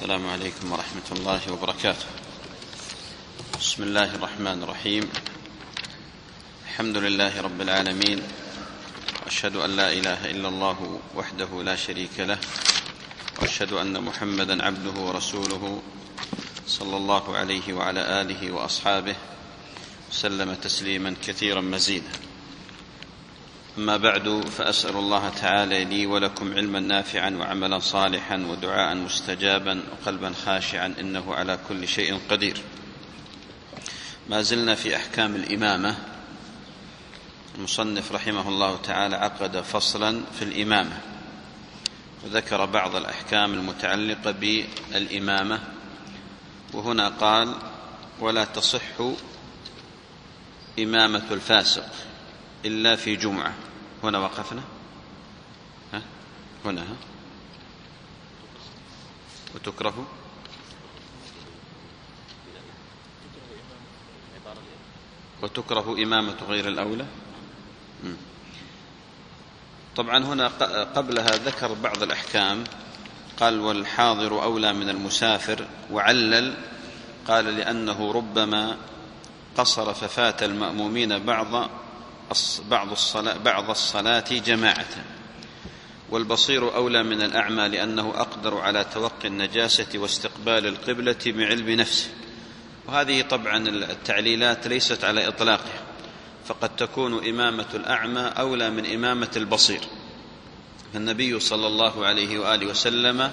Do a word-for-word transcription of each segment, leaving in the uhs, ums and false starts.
السلام عليكم ورحمة الله وبركاته. بسم الله الرحمن الرحيم. الحمد لله رب العالمين، وأشهد أن لا إله إلا الله وحده لا شريك له، وأشهد أن محمدا عبده ورسوله صلى الله عليه وعلى آله وأصحابه وسلم تسليما كثيرا مزيدا. أما بعد، فأسأل الله تعالى لي ولكم علما نافعا وعملا صالحا ودعاء مستجابا وقلبا خاشعا، إنه على كل شيء قدير. ما زلنا في أحكام الإمامة. المصنف رحمه الله تعالى عقد فصلا في الإمامة، وذكر بعض الأحكام المتعلقة بالإمامة، وهنا قال: ولا تصح إمامة الفاسق إلا في جمعة. هنا وقفنا ها؟ هنا ها؟ وتكره وتكره إمامة غير الأولى. طبعا هنا قبلها ذكر بعض الأحكام، قال: والحاضر أولى من المسافر، وعلل قال: لأنه ربما قصر ففات المأمومين بعض بعض الصلاة, بعض الصلاة جماعة. والبصير أولى من الأعمى، لأنه أقدر على توقي النجاسة واستقبال القبلة بعلم نفسه. وهذه طبعا التعليلات ليست على إطلاقها، فقد تكون إمامة الأعمى أولى من إمامة البصير. فالنبي صلى الله عليه وآله وسلم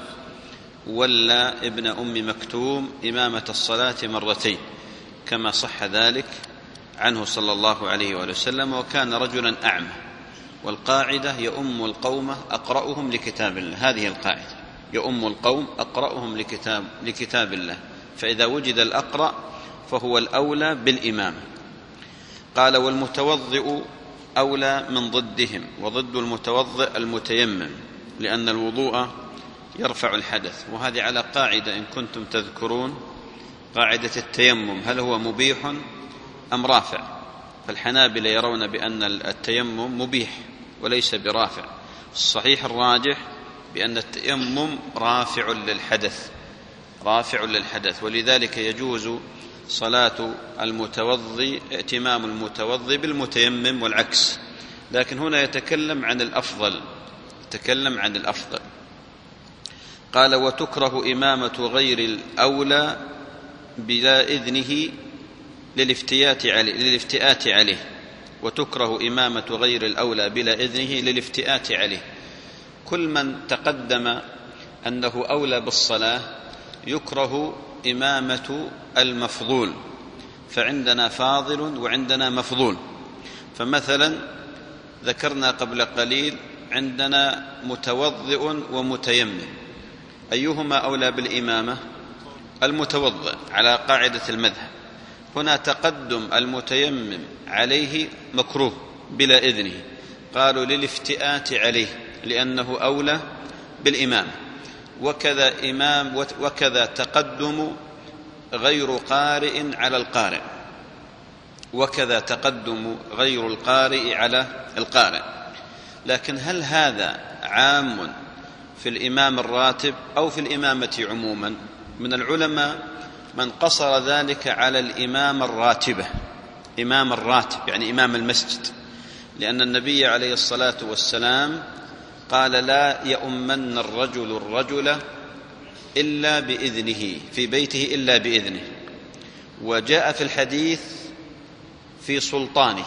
ولى ابن أم مكتوم إمامة الصلاة مرتين، كما صح ذلك عنه صلى الله عليه وآله وسلم، وكان رجلا أعمى. والقاعدة: يؤم القوم أقرأهم لكتاب الله. هذه القاعدة: يؤم القوم أقرأهم لكتاب, لكتاب الله. فإذا وجد الأقرأ فهو الأولى بالإمامة. قال: والمتوضئ أولى من ضدهم، وضد المتوضئ المتيمم، لأن الوضوء يرفع الحدث. وهذه على قاعدة إن كنتم تذكرون، قاعدة التيمم: هل هو مبيح أم رافع؟ فالحنابلة يرون بأن التيمم مبيح وليس برافع. الصحيح الراجح بأن التيمم رافع للحدث رافع للحدث ولذلك يجوز صلاة المتوضي ائتمام المتوضي بالمتيمم والعكس. لكن هنا يتكلم عن الأفضل يتكلم عن الأفضل قال: وتكره إمامة غير الأولى بلا إذنه للافتئات عليه, للافتئات عليه. وتكره إمامة غير الأولى بلا إذنه للافتئات عليه. كل من تقدم أنه أولى بالصلاة يكره إمامة المفضول، فعندنا فاضل وعندنا مفضول. فمثلا ذكرنا قبل قليل عندنا متوضئ ومتيمم، أيهما أولى بالإمامة؟ المتوضئ على قاعدة المذهب. هنا تقدم المتيمم عليه مكروه بلا إذنه، قالوا للافتئات عليه لأنه أولى بالإمام. وكذا إمام وكذا تقدم غير قارئ على القارئ وكذا تقدم غير القارئ على القارئ. لكن هل هذا عام في الإمام الراتب أو في الإمامة عموما؟ من العلماء من قصر ذلك على الإمام الراتبة، إمام الراتب يعني إمام المسجد، لأن النبي عليه الصلاة والسلام قال: لا يؤمن الرجل الرجل إلا بإذنه في بيته إلا بإذنه. وجاء في الحديث في سلطانه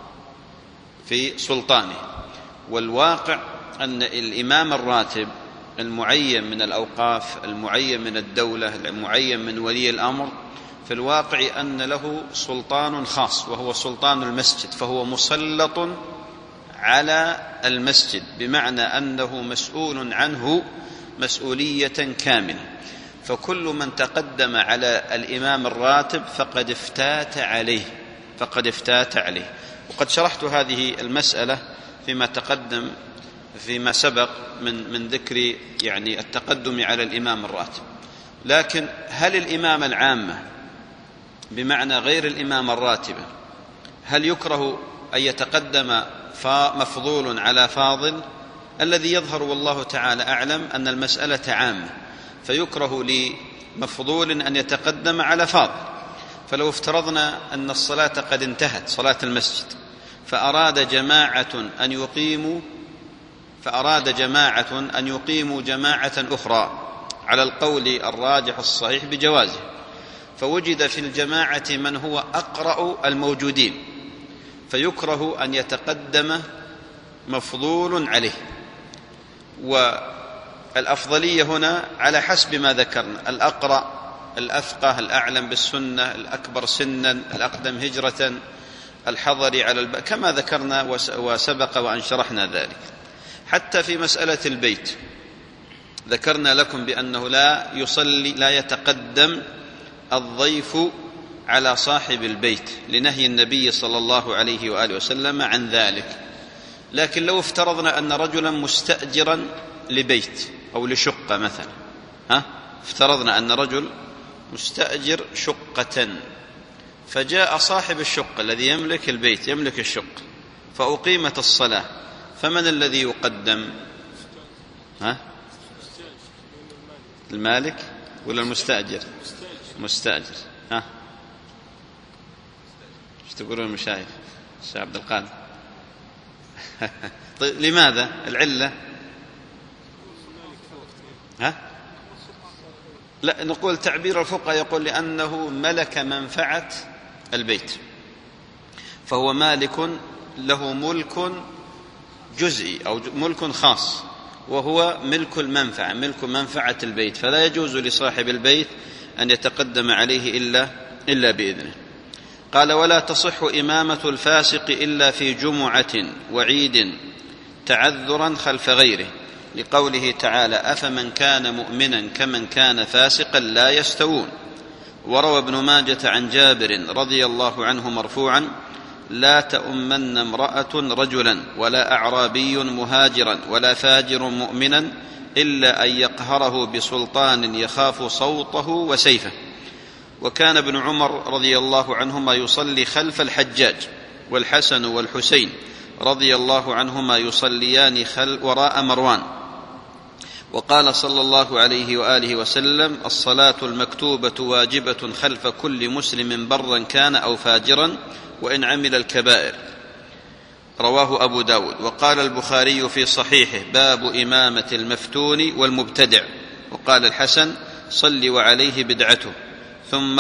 في سلطانه والواقع أن الإمام الراتب المعين من الأوقاف، المعين من الدولة، المعين من ولي الأمر، في الواقع أن له سلطان خاص وهو سلطان المسجد، فهو مسلط على المسجد، بمعنى أنه مسؤول عنه مسؤولية كاملة. فكل من تقدم على الإمام الراتب فقد افتات عليه فقد افتات عليه وقد شرحت هذه المسألة فيما تقدم فيما سبق من من ذكر يعني التقدم على الإمام الراتب. لكن هل الإمامة العامة بمعنى غير الإمامة الراتبة هل يكره أن يتقدم مفضول على فاضل؟ الذي يظهر والله تعالى أعلم أن المسألة عامة، فيكره لمفضول أن يتقدم على فاضل. فلو افترضنا أن الصلاة قد انتهت، صلاة المسجد، فأراد جماعة أن يقيموا فأراد جماعة أن يقيموا جماعة أخرى على القول الراجح الصحيح بجوازه، فوجد في الجماعة من هو أقرأ الموجودين، فيكره أن يتقدم مفضول عليه. والأفضلية هنا على حسب ما ذكرنا: الأقرأ، الأفقه، الأعلم بالسنة، الأكبر سنا، الأقدم هجرة، الحضري على الب... كما ذكرنا وسبق وأن شرحنا ذلك. حتى في مسألة البيت ذكرنا لكم بأنه لا يصلي لا يتقدم الضيف على صاحب البيت لنهي النبي صلى الله عليه وآله وسلم عن ذلك. لكن لو افترضنا أن رجلا مستأجرا لبيت أو لشقة مثلا، ها؟ افترضنا أن رجل مستأجر شقة، فجاء صاحب الشقة الذي يملك البيت يملك الشقة، فأقيمت الصلاة، فمن الذي يقدم؟ ها؟ المالك ولا المستأجر؟ مستأجر. ها؟ ايش تقولون المشايخ؟ الشيخ عبد القادر. طيب لماذا؟ العلة؟ ها؟ لا، نقول تعبير الفقهاء يقول لأنه ملك منفعة البيت، فهو مالك له ملك جزئي أو ملك خاص، وهو ملك المنفعة، ملك منفعة البيت، فلا يجوز لصاحب البيت أن يتقدم عليه إلا, إلا بإذنه. قال: ولا تصح إمامة الفاسق إلا في جمعة وعيد تعذرا خلف غيره، لقوله تعالى: أفمن كان مؤمنا كمن كان فاسقا لا يستوون. وروى ابن ماجة عن جابر رضي الله عنه مرفوعا: لا تؤمن امرأة رجلا ولا أعرابي مهاجرا ولا فاجر مؤمنا إلا أن يقهره بسلطان يخاف صوته وسيفه. وكان ابن عمر رضي الله عنهما يصلي خلف الحجاج، والحسن والحسين رضي الله عنهما يصليان وراء مروان. وقال صلى الله عليه وآله وسلم: الصلاة المكتوبة واجبة خلف كل مسلم برا كان أو فاجرا وإن عمل الكبائر. رواه أبو داود. وقال البخاري في صحيحه: باب إمامة المفتون والمبتدع. وقال الحسن: صل وعليه بدعته. ثم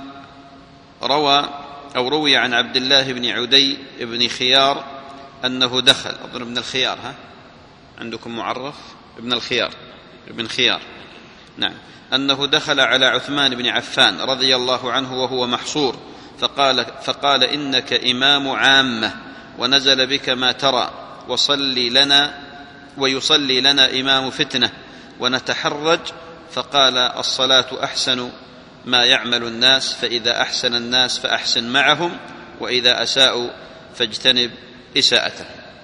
روى أو روي عن عبد الله بن عدي بن خيار أنه دخل، أظن ابن الخيار، ها عندكم معرف ابن الخيار ابن خيار نعم، أنه دخل على عثمان بن عفان رضي الله عنه وهو محصور، فقال, فقال: إنك إمام عامة ونزل بك ما ترى، وصلي لنا ويصلي لنا إمام فتنة ونتحرج. فقال: الصلاة أحسن ما يعمل الناس، فإذا أحسن الناس فأحسن معهم، وإذا أساءوا فاجتنب إساءته.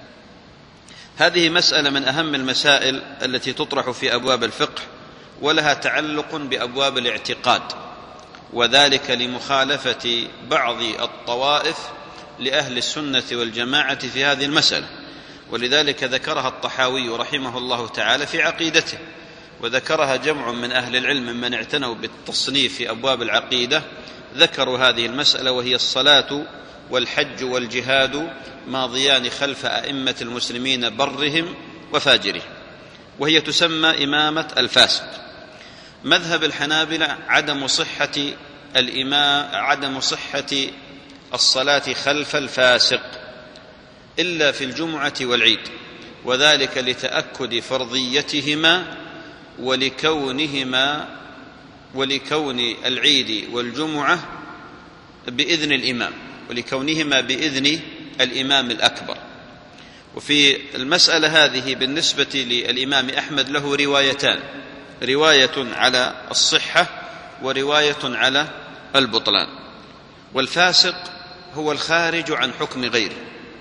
هذه مسألة من أهم المسائل التي تطرح في أبواب الفقه، ولها تعلق بأبواب الاعتقاد، وذلك لمخالفة بعض الطوائف لأهل السنة والجماعة في هذه المسألة، ولذلك ذكرها الطحاوي رحمه الله تعالى في عقيدته، وذكرها جمع من أهل العلم ممن اعتنوا بالتصنيف في أبواب العقيدة، ذكروا هذه المسألة، وهي الصلاة والحج والجهاد ماضيان خلف أئمة المسلمين برهم وفاجرهم، وهي تسمى إمامة الفاسق. مذهب الحنابلة عدم صحة الإمام عدم صحة الصلاة خلف الفاسق إلا في الجمعة والعيد، وذلك لتأكد فرضيتهما ولكونهما ولكون العيد والجمعة بإذن الإمام ولكونهما بإذن الإمام الأكبر. وفي المسألة هذه بالنسبة للإمام أحمد له روايتان: رواية على الصحة ورواية على البطلان. والفاسق هو الخارج عن حكم غيره،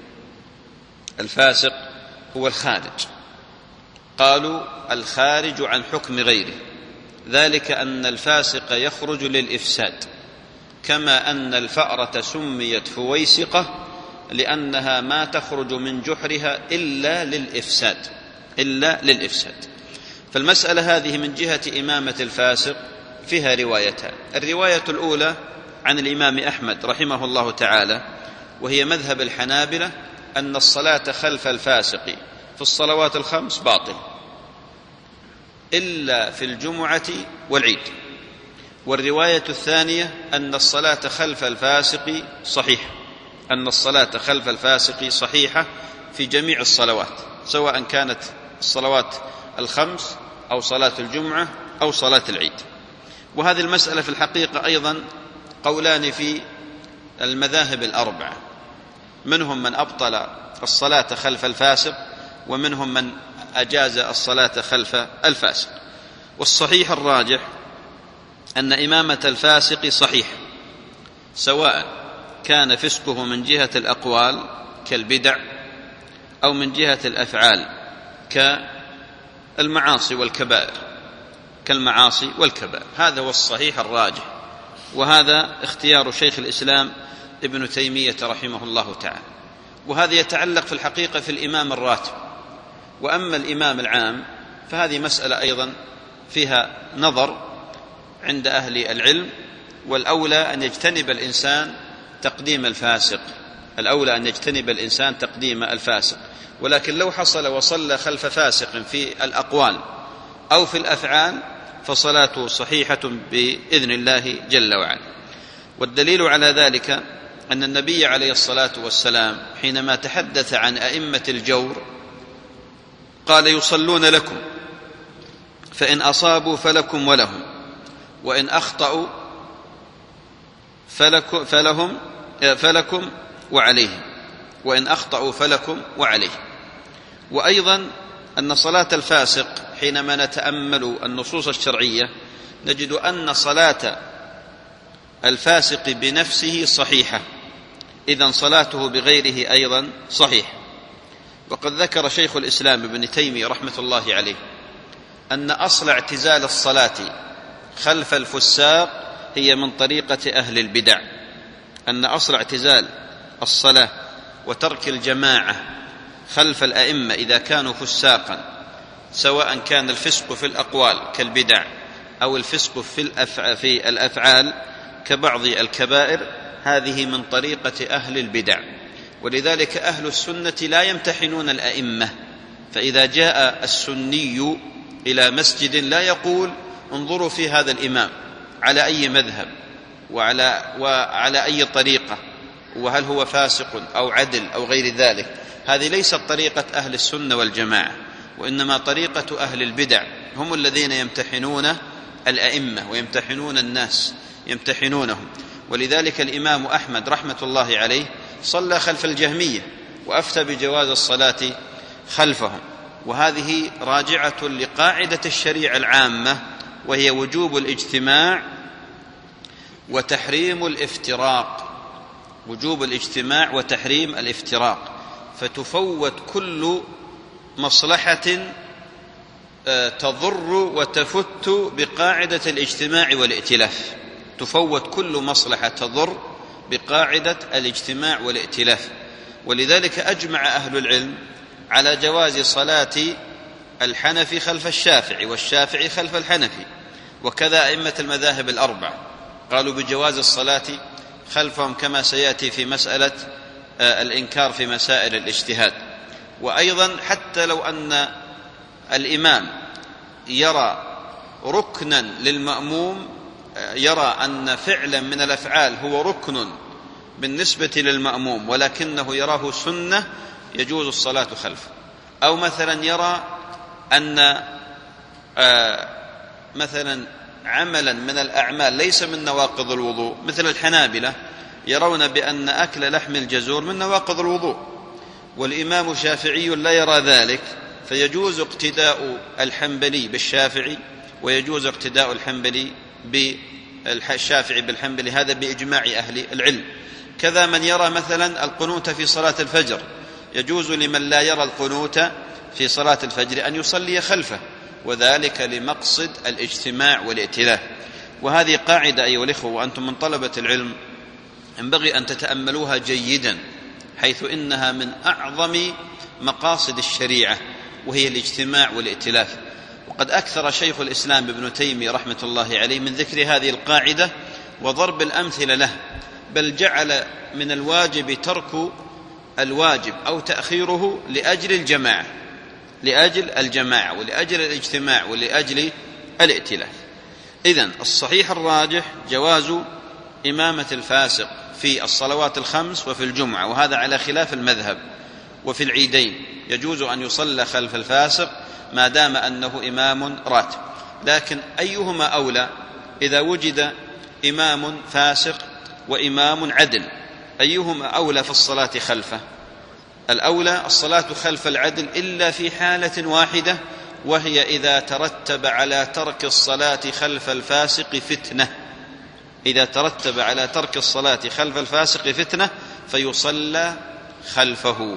الفاسق هو الخارج، قالوا الخارج عن حكم غيره، ذلك أن الفاسق يخرج للإفساد، كما أن الفأرة سميت فويسقة لأنها ما تخرج من جحرها إلا للإفساد إلا للإفساد فالمسألة هذه من جهة إمامة الفاسق فيها روايتان. الرواية الأولى عن الإمام أحمد رحمه الله تعالى، وهي مذهب الحنابلة، أن الصلاة خلف الفاسق في الصلوات الخمس باطل إلا في الجمعة والعيد. والرواية الثانية أن الصلاة خلف الفاسق صحيحة، أن الصلاة خلف الفاسق صحيحة في جميع الصلوات، سواء كانت الصلوات الخمس أو صلاة الجمعة أو صلاة العيد. وهذه المسألة في الحقيقة أيضا قولان في المذاهب الأربعة، منهم من أبطل الصلاة خلف الفاسق، ومنهم من أجاز الصلاة خلف الفاسق. والصحيح الراجح أن إمامة الفاسق صحيح، سواء كان فسقه من جهة الأقوال كالبدع أو من جهة الأفعال كالمعاصي والكبائر كالمعاصي والكبائر هذا هو الصحيح الراجح، وهذا اختيار شيخ الإسلام ابن تيمية رحمه الله تعالى. وهذا يتعلق في الحقيقة في الإمام الراتب. وأما الإمام العام فهذه مسألة أيضا فيها نظر عند أهل العلم، والأولى أن يجتنب الإنسان تقديم الفاسق الأولى أن يجتنب الإنسان تقديم الفاسق ولكن لو حصل وصلى خلف فاسق في الأقوال أو في الأفعال فصلاته صحيحة بإذن الله جل وعلا. والدليل على ذلك أن النبي عليه الصلاة والسلام حينما تحدث عن أئمة الجور قال: يصلون لكم، فإن أصابوا فلكم ولهم، وإن أخطأوا فلكم, فلهم فلكم وعليهم، وإن أخطأوا فلكم وعليهم. وأيضا أن صلاة الفاسق حينما نتأمل النصوص الشرعية نجد أن صلاة الفاسق بنفسه صحيحة، إذن صلاته بغيره أيضا صحيح. وقد ذكر شيخ الإسلام ابن تيمية رحمة الله عليه أن أصل اعتزال الصلاة خلف الفساق هي من طريقة أهل البدع، أن أصل اعتزال الصلاة وترك الجماعة خلف الأئمة إذا كانوا فساقا، سواء كان الفسق في الأقوال كالبدع أو الفسق في الأفعال كبعض الكبائر، هذه من طريقة أهل البدع. ولذلك أهل السنة لا يمتحنون الأئمة، فإذا جاء السني إلى مسجد لا يقول: انظروا في هذا الإمام على أي مذهب وعلى, وعلى أي طريقة، وهل هو فاسق أو عدل أو غير ذلك. هذه ليست طريقة أهل السنة والجماعة، وإنما طريقة أهل البدع، هم الذين يمتحنون الأئمة ويمتحنون الناس يمتحنونهم. ولذلك الإمام أحمد رحمة الله عليه صلى خلف الجهمية وأفتى بجواز الصلاة خلفهم، وهذه راجعة لقاعدة الشريعة العامة، وهي وجوب الاجتماع وتحريم الافتراق وجوب الاجتماع وتحريم الافتراق فتفوت كل مصلحة تضر وتفت بقاعدة الاجتماع والائتلاف تفوت كل مصلحة تضر بقاعدة الاجتماع والائتلاف. ولذلك أجمع أهل العلم على جواز صلاة الحنفي خلف الشافعي والشافعي خلف الحنفي، وكذا أئمة المذاهب الأربعة قالوا بجواز الصلاة خلفهم، كما سيأتي في مسألة الإنكار في مسائل الاجتهاد. وأيضا حتى لو أن الإمام يرى ركنا للمأموم، يرى أن فعلا من الأفعال هو ركن بالنسبة للمأموم ولكنه يراه سنة، يجوز الصلاة خلفه. أو مثلا يرى أن مثلا عملا من الأعمال ليس من نواقض الوضوء، مثل الحنابلة يرون بأن أكل لحم الجزور من نواقض الوضوء، والإمام الشافعي لا يرى ذلك، فيجوز اقتداء الحنبلي بالشافعي ويجوز اقتداء الحنبلي بالشافعي بالحنبلي، هذا بإجماع أهل العلم. كذا من يرى مثلا القنوت في صلاة الفجر، يجوز لمن لا يرى القنوت في صلاة الفجر أن يصلي خلفه، وذلك لمقصد الاجتماع والائتلاف. وهذه قاعدة أيها الإخوة، وأنتم من طلبة العلم ينبغي أن تتأملوها جيدا، حيث إنها من أعظم مقاصد الشريعة، وهي الاجتماع والائتلاف. وقد أكثر شيخ الإسلام ابن تيمية رحمة الله عليه من ذكر هذه القاعدة وضرب الأمثلة له، بل جعل من الواجب ترك الواجب أو تأخيره لأجل الجماعة لأجل الجماعة ولأجل الاجتماع ولأجل الائتلاف. إذن الصحيح الراجح جواز إمامة الفاسق في الصلوات الخمس وفي الجمعة، وهذا على خلاف المذهب. وفي العيدين يجوز أن يصلى خلف الفاسق ما دام أنه إمام راتب. لكن أيهما أولى إذا وجد إمام فاسق وإمام عدل؟ أيهما أولى في الصلاة خلفه؟ الأولى الصلاة خلف العدل إلا في حالة واحدة، وهي إذا ترتب على ترك الصلاة خلف الفاسق فتنة. إذا ترتب على ترك الصلاة خلف الفاسق فتنة فيصلى خلفه.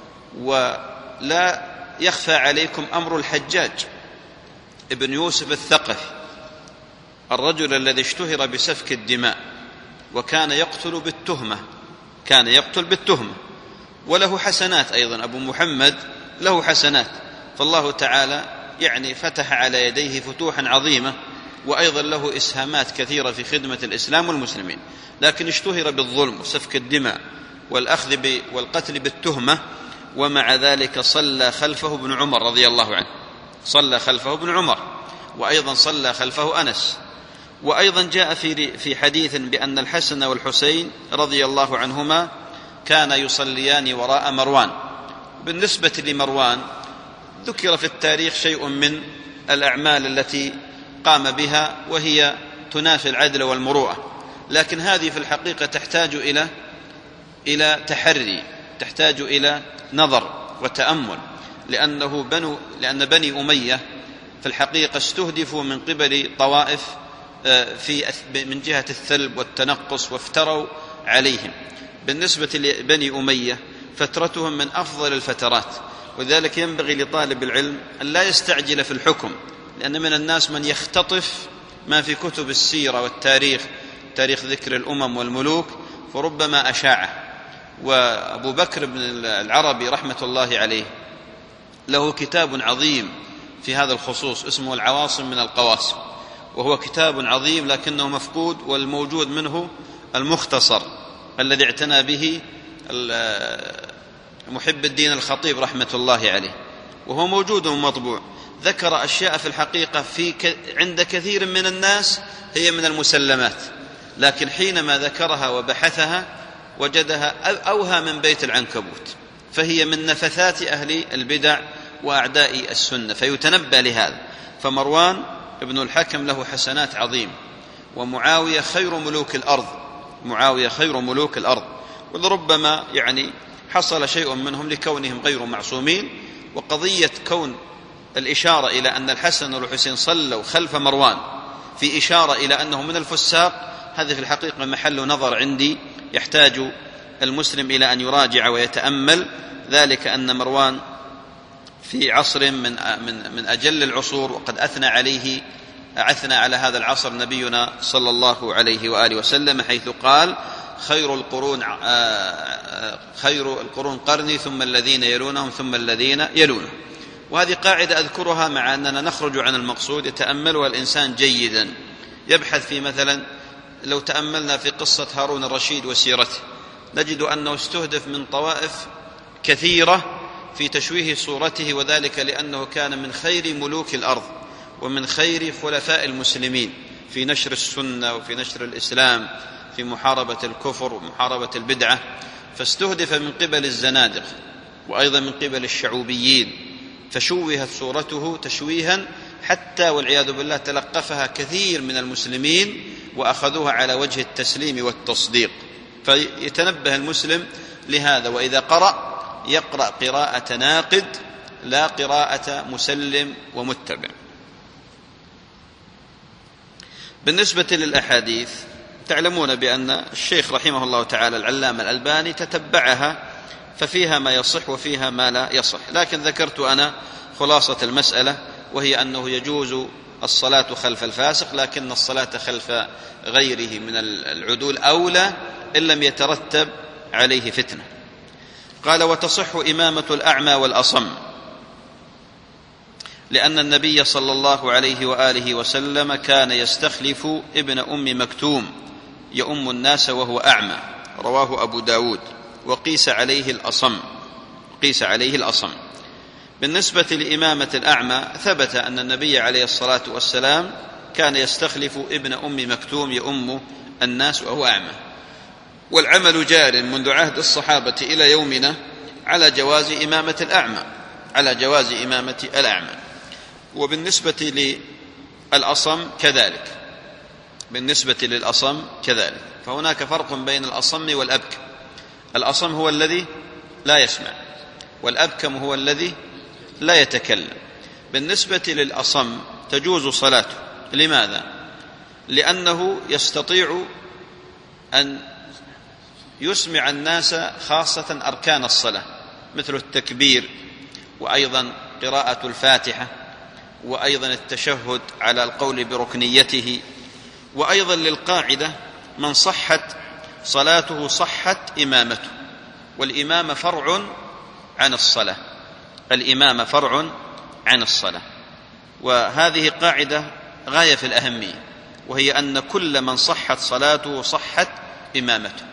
ولا يخفى عليكم أمر الحجاج ابن يوسف الثقفي، الرجل الذي اشتهر بسفك الدماء وكان يقتل بالتهمة كان يقتل بالتهمة وله حسنات أيضا. أبو محمد له حسنات، فالله تعالى يعني فتح على يديه فتوحا عظيمة، وأيضا له إسهامات كثيرة في خدمة الإسلام والمسلمين، لكن اشتهر بالظلم وسفك الدماء والأخذ والقتل بالتهمة. ومع ذلك صلى خلفه ابن عمر رضي الله عنه، صلى خلفه ابن عمر، وأيضا صلى خلفه أنس. وأيضا جاء في في حديث بأن الحسن والحسين رضي الله عنهما كان يصليان وراء مروان. بالنسبة لمروان ذكر في التاريخ شيء من الأعمال التي قام بها وهي تنافي العدل والمروءة، لكن هذه في الحقيقة تحتاج إلى إلى تحري، تحتاج إلى نظر وتأمل، لأنه بنو لأن بني أمية في الحقيقة استهدفوا من قبل طوائف في من جهة الثلب والتنقص وافتروا عليهم. بالنسبة لبني أمية فترتهم من أفضل الفترات، وذلك ينبغي لطالب العلم أن لا يستعجل في الحكم، لأن من الناس من يختطف ما في كتب السيرة والتاريخ، تاريخ ذكر الأمم والملوك، فربما أشاعه. وأبو بكر بن العربي رحمة الله عليه له كتاب عظيم في هذا الخصوص اسمه العواصم من القواسم، وهو كتاب عظيم لكنه مفقود، والموجود منه المختصر الذي اعتنى به محب الدين الخطيب رحمة الله عليه، وهو موجود ومطبوع. ذكر أشياء في الحقيقة في ك... عند كثير من الناس هي من المسلمات، لكن حينما ذكرها وبحثها وجدها أوهى من بيت العنكبوت، فهي من نفثات أهل البدع وأعداء السنة، فيتنبى لهذا. فمروان ابن الحكم له حسنات عظيم، ومعاوية خير ملوك الأرض معاوية خير ملوك الأرض ولربما يعني حصل شيء منهم لكونهم غير معصومين. وقضية كون الإشارة إلى أن الحسن والحسين صلوا خلف مروان في إشارة إلى أنه من الفساق، هذه في الحقيقة محل نظر عندي، يحتاج المسلم إلى أن يراجع ويتأمل ذلك. أن مروان في عصر من من من أجل العصور، وقد أثنى عليه أثنى على هذا العصر نبينا صلى الله عليه وآله وسلم، حيث قال: خير القرون خير القرون قرني ثم الذين يلونهم ثم الذين يلونهم. وهذه قاعدة أذكرها مع أننا نخرج عن المقصود، يتأملها الإنسان جيدا، يبحث في مثلا لو تأملنا في قصة هارون الرشيد وسيرته نجد أنه استهدف من طوائف كثيرة في تشويه صورته، وذلك لأنه كان من خير ملوك الأرض ومن خير خلفاء المسلمين في نشر السنة وفي نشر الإسلام، في محاربة الكفر ومحاربة البدعة، فاستهدف من قبل الزنادق وأيضا من قبل الشعوبيين، فشوهت صورته تشويها حتى والعياذ بالله تلقفها كثير من المسلمين وأخذوها على وجه التسليم والتصديق. فيتنبه المسلم لهذا، وإذا قرأ يقرأ قراءة ناقد لا قراءة مسلم ومتبع. بالنسبة للأحاديث تعلمون بأن الشيخ رحمه الله تعالى العلامة الألباني تتبعها، ففيها ما يصح وفيها ما لا يصح، لكن ذكرت أنا خلاصة المسألة، وهي أنه يجوز الصلاة خلف الفاسق، لكن الصلاة خلف غيره من العدول أولى إن لم يترتب عليه فتنة. قال: وتصح إمامة الأعمى والأصم لأن النبي صلى الله عليه وآله وسلم كان يستخلف ابن أم مكتوم يؤم الناس وهو أعمى، رواه أبو داود، وقيس عليه الأصم قيس عليه الأصم. بالنسبة لإمامة الأعمى ثبت أن النبي عليه الصلاة والسلام كان يستخلف ابن أم مكتوم يؤم الناس وهو أعمى، والعمل جار منذ عهد الصحابة إلى يومنا على جواز إمامة الأعمى على جواز إمامة الأعمى. وبالنسبة للأصم كذلك بالنسبة للأصم كذلك فهناك فرق بين الأصم والأبكم. الأصم هو الذي لا يسمع، والأبكم هو الذي لا يتكلم. بالنسبة للأصم تجوز صلاته. لماذا؟ لأنه يستطيع أن يسمع الناس خاصة أركان الصلاة مثل التكبير، وأيضا قراءة الفاتحة، وأيضا التشهد على القول بركنيته. وأيضا للقاعدة من صحت صلاته صحت إمامته، والإمامة فرع عن الصلاة الإمامة فرع عن الصلاة وهذه قاعدة غاية في الأهمية، وهي أن كل من صحت صلاته صحت إمامته.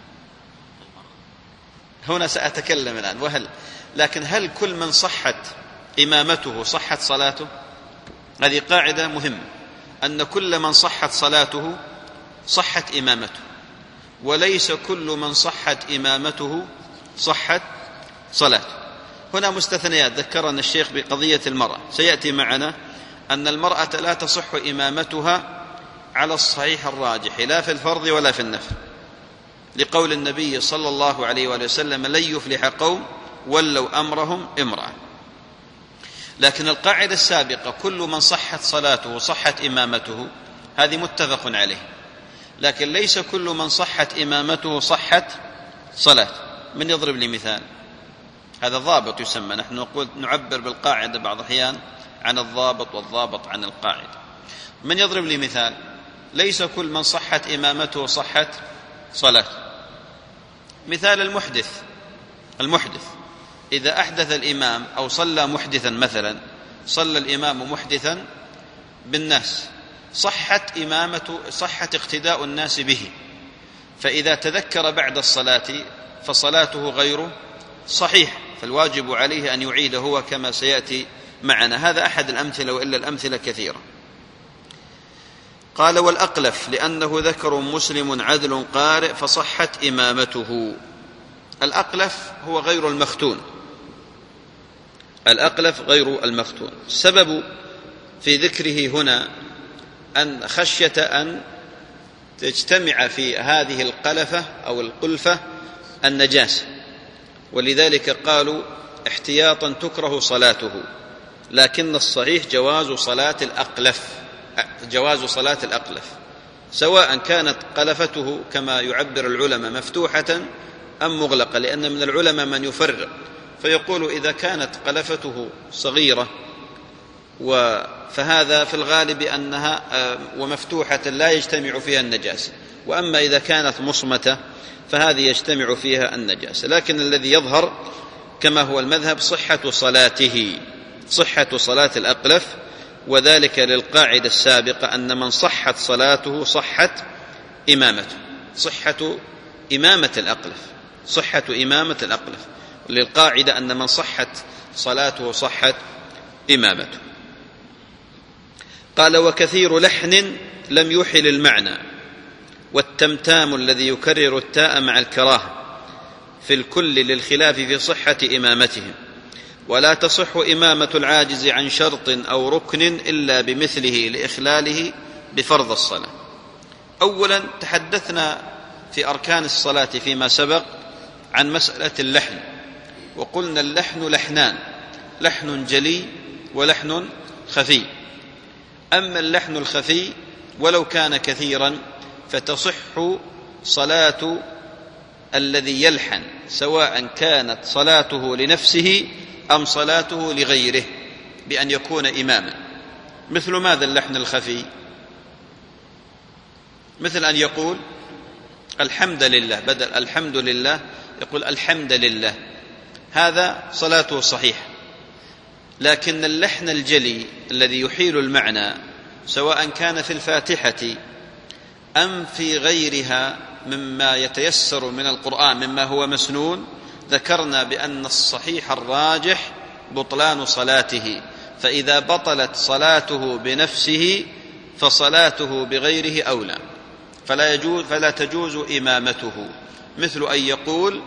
هنا سأتكلم الآن وهل لكن هل كل من صحت إمامته صحت صلاته؟ هذه قاعدة مهمة، أن كل من صحت صلاته صحت إمامته، وليس كل من صحت إمامته صحت صلاته. هنا مستثنيات ذكرنا الشيخ بقضية المرأة، سيأتي معنا أن المرأة لا تصح إمامتها على الصحيح الراجح لا في الفرض ولا في النفل، لقول النبي صلى الله عليه وآله وسلم لن يفلح قوم ولوا أمرهم امرأة. لكن القاعدة السابقة كل من صحت صلاته صحت إمامته هذه متفق عليه، لكن ليس كل من صحت إمامته صحت صلاته. من يضرب لي مثال؟ هذا ضابط يسمى، نحن نقول نعبر بالقاعدة بعض الأحيان عن الضابط والضابط عن القاعدة. من يضرب لي مثال؟ ليس كل من صحت إمامته صحت صلاته. مثال المحدث المحدث إذا أحدث الإمام أو صلى محدثا، مثلا صلى الإمام محدثا بالناس صحت إمامته صحت اقتداء الناس به، فإذا تذكر بعد الصلاة فصلاته غير صحيح، فالواجب عليه أن يعيد هو كما سيأتي معنا. هذا أحد الأمثلة وإلا الأمثلة كثيرة. قال والأقلف لأنه ذكر مسلم عدل قارئ فصحت إمامته. الأقلف هو غير المختون الأقلف غير المختون. السبب في ذكره هنا أن خشية أن تجتمع في هذه القلفة أو القلفة النجاسة، ولذلك قالوا احتياطا تكره صلاته، لكن الصحيح جواز صلاة الأقلف جواز صلاة الأقلف سواء كانت قلفته كما يعبر العلماء مفتوحة أم مغلقة، لأن من العلماء من يفرق فيقول إذا كانت قلفته صغيرة فهذا في الغالب أنها ومفتوحة لا يجتمع فيها النجاسة، وأما إذا كانت مصمتة فهذه يجتمع فيها النجاسة. لكن الذي يظهر كما هو المذهب صحة صلاته صحة صلاة الأقلف، وذلك للقاعدة السابقة أن من صحت صلاته صحت إمامته صحة إمامة الأقلف صحة إمامة الأقلف للقاعدة أن من صحت صلاته صحت إمامته. قال وكثير لحن لم يحل المعنى، والتمتام الذي يكرر التاء مع الكراهة في الكل للخلاف في صحة إمامتهم، ولا تصح إمامة العاجز عن شرط أو ركن إلا بمثله لإخلاله بفرض الصلاة. أولا تحدثنا في أركان الصلاة فيما سبق عن مسألة اللحن، وقلنا اللحن لحنان، لحن جلي ولحن خفي. أما اللحن الخفي ولو كان كثيرا فتصح صلاة الذي يلحن سواء كانت صلاته لنفسه أم صلاته لغيره بأن يكون إماما. مثل ماذا اللحن الخفي؟ مثل أن يقول الحمد لله بدل الحمد لله يقول الحمد لله، هذا صلاته صحيحة. لكن اللحن الجلي الذي يحيل المعنى سواء كان في الفاتحة أم في غيرها مما يتيسر من القرآن مما هو مسنون، ذكرنا بأن الصحيح الراجح بطلان صلاته، فإذا بطلت صلاته بنفسه فصلاته بغيره أولى، فلا يجوز فلا تجوز إمامته، مثل أن يقول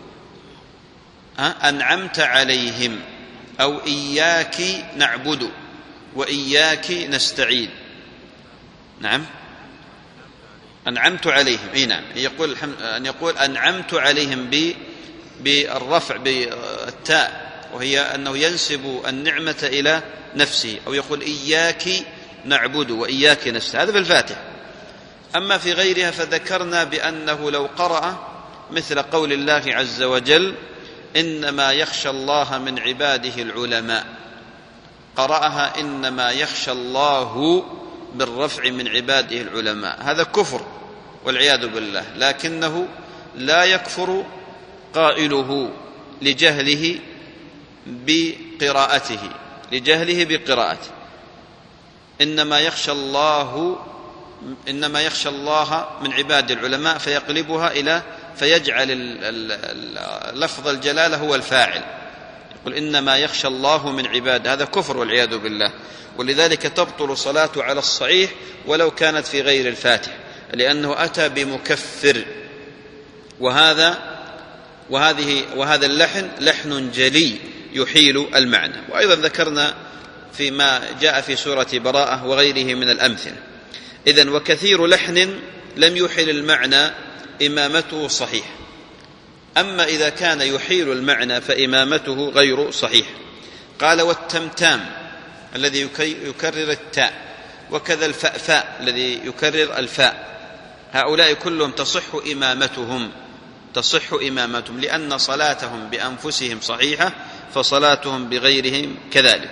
أنعمت عليهم أو إياك نعبد وإياك نستعين. نعم، أنعمت عليهم، إيه نعم، يقول أن يقول أنعمت عليهم بالرفع بالتاء، وهي أنه ينسب النعمة إلى نفسه، أو يقول إياك نعبد وإياك نستعين، هذا في الفاتحة. أما في غيرها فذكرنا بأنه لو قرأ مثل قول الله عز وجل إنما يخشى الله من عباده العلماء، قرأها إنما يخشى الله بالرفع من عباده العلماء، هذا كفر والعياذ بالله، لكنه لا يكفر قائله لجهله بقراءته لجهله بقراءته إنما يخشى الله إنما يخشى الله من عباد العلماء، فيقلبها إلى فيجعل لفظ الجلالة هو الفاعل، يقول إنما يخشى الله من عباد، هذا كفر والعياذ بالله. ولذلك تبطل صلاته على الصحيح ولو كانت في غير الفاتح، لأنه أتى بمكفر، وهذا وهذه وهذا اللحن لحن جلي يحيل المعنى. وأيضا ذكرنا فيما جاء في سورة براءة وغيره من الأمثلة. إذن وكثير لحن لم يحيل المعنى إمامته صحيح، أما إذا كان يحيل المعنى فإمامته غير صحيح. قال والتمتام الذي يكرر التاء، وكذا الفأفاء الذي يكرر الفاء، هؤلاء كلهم تصح إمامتهم تصح إمامتهم لأن صلاتهم بأنفسهم صحيحة، فصلاتهم بغيرهم كذلك.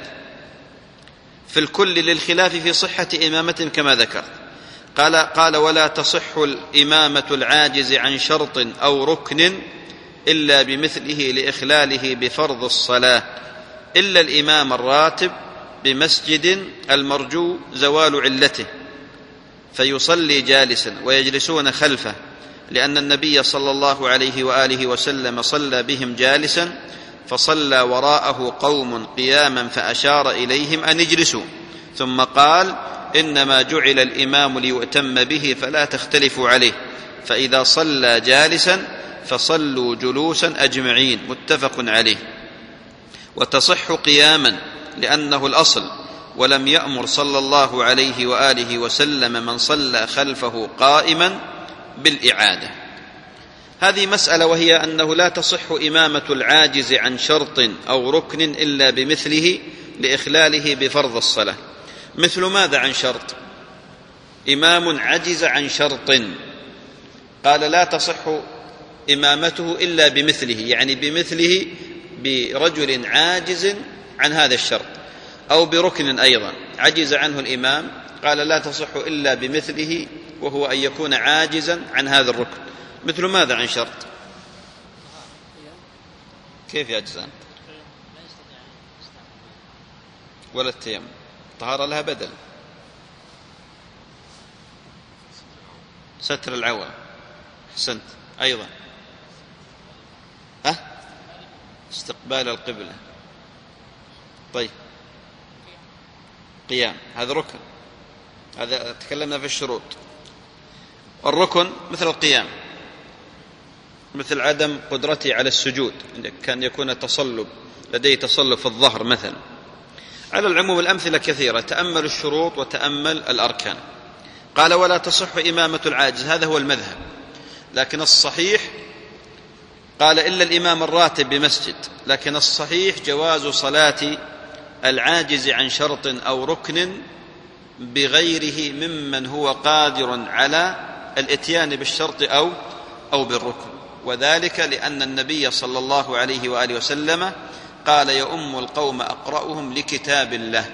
في الكل للخلاف في صحة إمامتهم كما ذكر. قال قال ولا تصح الإمامة العاجز عن شرط أو ركن إلا بمثله لإخلاله بفرض الصلاة، إلا الإمام الراتب بمسجد المرجو زوال علته، فيصلي جالسا ويجلسون خلفه، لأن النبي صلى الله عليه وآله وسلم صلى بهم جالسا، فصلى وراءه قوم قياما فأشار إليهم أن اجلسوا، ثم قال إنما جعل الإمام ليؤتم به فلا تختلفوا عليه، فإذا صلى جالسا فصلوا جلوسا أجمعين، متفق عليه. وتصح قياما لأنه الأصل، ولم يأمر صلى الله عليه وآله وسلم من صلى خلفه قائما بالإعادة. هذه مسألة، وهي أنه لا تصح إمامة العاجز عن شرط أو ركن إلا بمثله لإخلاله بفرض الصلاة. مثل ماذا عن شرط؟ إمام عجز عن شرط، قال لا تصح إمامته إلا بمثله، يعني بمثله برجل عاجز عن هذا الشرط، أو بركن أيضا عجز عنه الإمام، قال لا تصح إلا بمثله، وهو أن يكون عاجزا عن هذا الركن. مثل ماذا عن شرط؟ كيف يعجز عنه؟ ولا التيمم، طهارة لها بدل، ستر العورة، حسنت، أيضا ها استقبال القبلة، طيب قيام، هذا ركن، هذا تكلمنا في الشروط. الركن مثل القيام، مثل عدم قدرته على السجود، كان يكون تصلب لديه تصلب في الظهر مثلا. على العموم الأمثلة كثيرة، تأمل الشروط وتأمل الأركان. قال ولا تصح إمامة العاجز، هذا هو المذهب، لكن الصحيح قال إلا الإمام الراتب بمسجد، لكن الصحيح جواز صلاة العاجز عن شرط أو ركن بغيره ممن هو قادر على الاتيان بالشرط أو أو بالركن، وذلك لأن النبي صلى الله عليه وآله وسلم قال يؤم القوم أقرأهم لكتاب الله.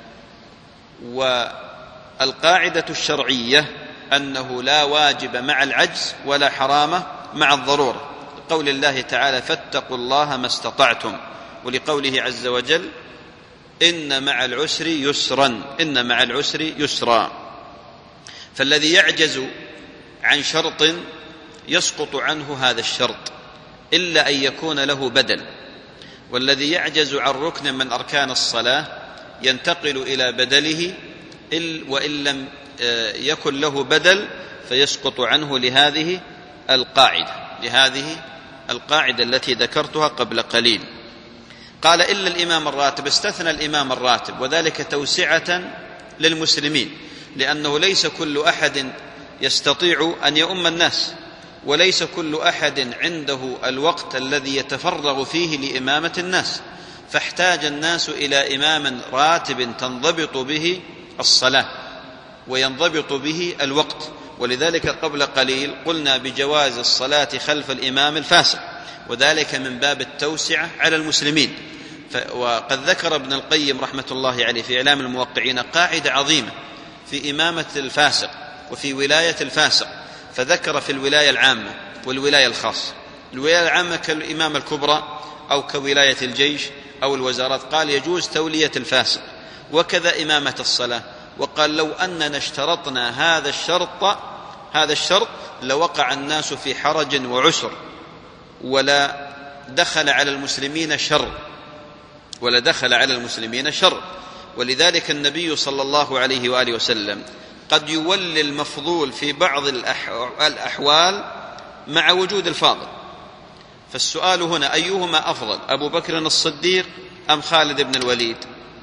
والقاعدة الشرعية أنه لا واجب مع العجز ولا حرام مع الضرورة، لقول الله تعالى فاتقوا الله ما استطعتم، ولقوله عز وجل إن مع العسر يسرا، إن مع العسر يسرا. فالذي يعجز عن شرط يسقط عنه هذا الشرط إلا أن يكون له بدل، والذي يعجز عن ركن من أركان الصلاة ينتقل إلى بدله وإن لم يكن له بدل فيسقط عنه لهذه القاعدة لهذه القاعدة التي ذكرتها قبل قليل. قال إلا الإمام الراتب، استثنى الإمام الراتب، وذلك توسعة للمسلمين، لأنه ليس كل أحد يستطيع أن يؤم الناس، وليس كل أحد عنده الوقت الذي يتفرغ فيه لإمامة الناس، فاحتاج الناس إلى إمام راتب تنضبط به الصلاة وينضبط به الوقت. ولذلك قبل قليل قلنا بجواز الصلاة خلف الإمام الفاسق، وذلك من باب التوسعة على المسلمين. وقد ذكر ابن القيم رحمة الله عليه في إعلام الموقعين قاعدة عظيمة في إمامة الفاسق وفي ولاية الفاسق، فذكر في الولاية العامة والولاية الخاصة. الولاية العامة كالإمامة الكبرى أو كولاية الجيش أو الوزارات، قال يجوز تولية الفاسق، وكذا إمامة الصلاة. وقال لو أننا اشترطنا هذا الشرط هذا الشرط لوقع الناس في حرج وعسر، ولا دخل على المسلمين شر ولا دخل على المسلمين شر. ولذلك النبي صلى الله عليه وآله وسلم قد يولي المفضول في بعض الأحوال مع وجود الفاضل. فالسؤال هنا أيهما أفضل، أبو بكر الصديق أم خالد بن الوليد؟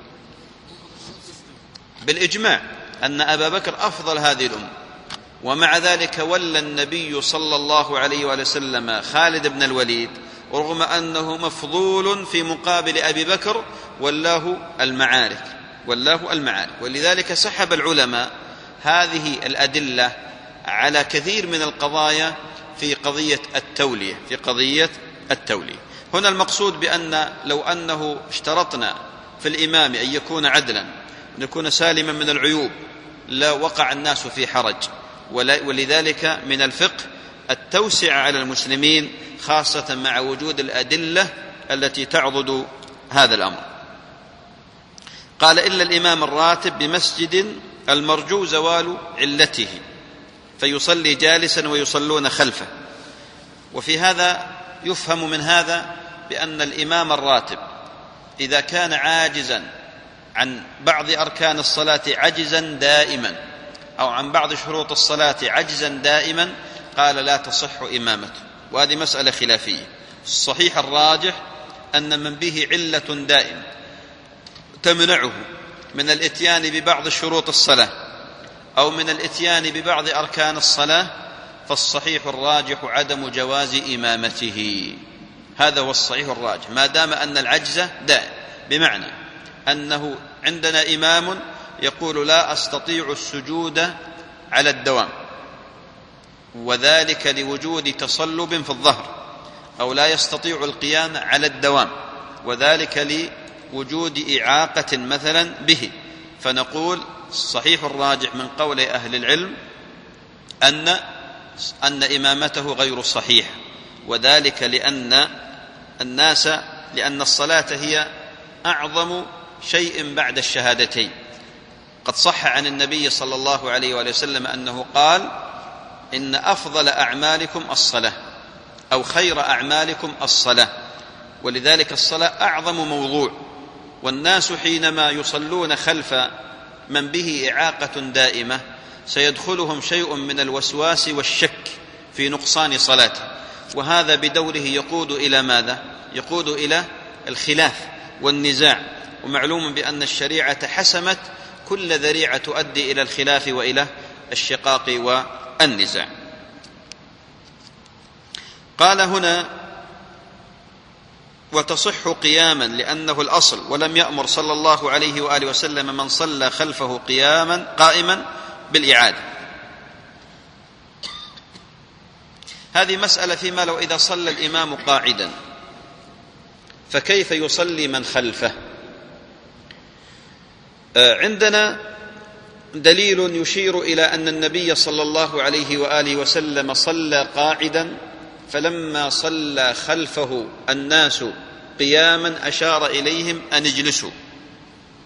بالإجماع أن أبا بكر أفضل هذه الأمة، ومع ذلك ولى النبي صلى الله عليه وآله وسلم خالد بن الوليد رغم أنه مفضول في مقابل أبي بكر، والله المعارك والله المعارك ولذلك سحب العلماء هذه الأدلة على كثير من القضايا في قضية التولية في قضية التولية. هنا المقصود بأن لو أنه اشترطنا في الإمام أن يكون عدلا، أن يكون سالما من العيوب، لا وقع الناس في حرج. ولذلك من الفقه التوسع على المسلمين، خاصة مع وجود الأدلة التي تعضد هذا الأمر. قال إلا الإمام الراتب بمسجد المرجو زوال علته فيصلي جالسا ويصلون خلفه. وفي هذا يفهم من هذا بأن الإمام الراتب إذا كان عاجزا عن بعض أركان الصلاة عجزا دائما، أو عن بعض شروط الصلاة عجزا دائما، قال لا تصح إمامته. وهذه مسألة خلافية. الصحيح الراجح أن من به علة دائمة تمنعه من الإتيان ببعض شروط الصلاة أو من الإتيان ببعض أركان الصلاة، فالصحيح الراجح عدم جواز إمامته. هذا هو الصحيح الراجح ما دام أن العجز دائم، بمعنى أنه عندنا إمام يقول لا أستطيع السجود على الدوام، وذلك لوجود تصلب في الظهر، أو لا يستطيع القيام على الدوام، وذلك لوجود إعاقة مثلا به، فنقول الصحيح الراجح من قول أهل العلم أن أن إمامته غير صحيح، وذلك لأن الناس لأن الصلاة هي أعظم شيء بعد الشهادتين. قد صح عن النبي صلى الله عليه وآله وسلم أنه قال إن أفضل أعمالكم الصلاة، أو خير أعمالكم الصلاة. ولذلك الصلاة أعظم موضوع، والناس حينما يصلون خلف من به إعاقة دائمة سيدخلهم شيء من الوسواس والشك في نقصان صلاته، وهذا بدوره يقود إلى ماذا؟ يقود إلى الخلاف والنزاع. ومعلوم بأن الشريعة حسمت كل ذريعة تؤدي إلى الخلاف وإلى الشقاق والنزاع. قال هنا وتصح قياما لأنه الأصل، ولم يأمر صلى الله عليه وآله وسلم من صلى خلفه قياما قائما بالإعادة. هذه مسألة فيما لو إذا صلى الإمام قاعدا فكيف يصلي من خلفه؟ عندنا دليل يشير إلى أن النبي صلى الله عليه وآله وسلم صلى قاعدا، فلما صلى خلفه الناس قياما أشار إليهم أن اجلسوا،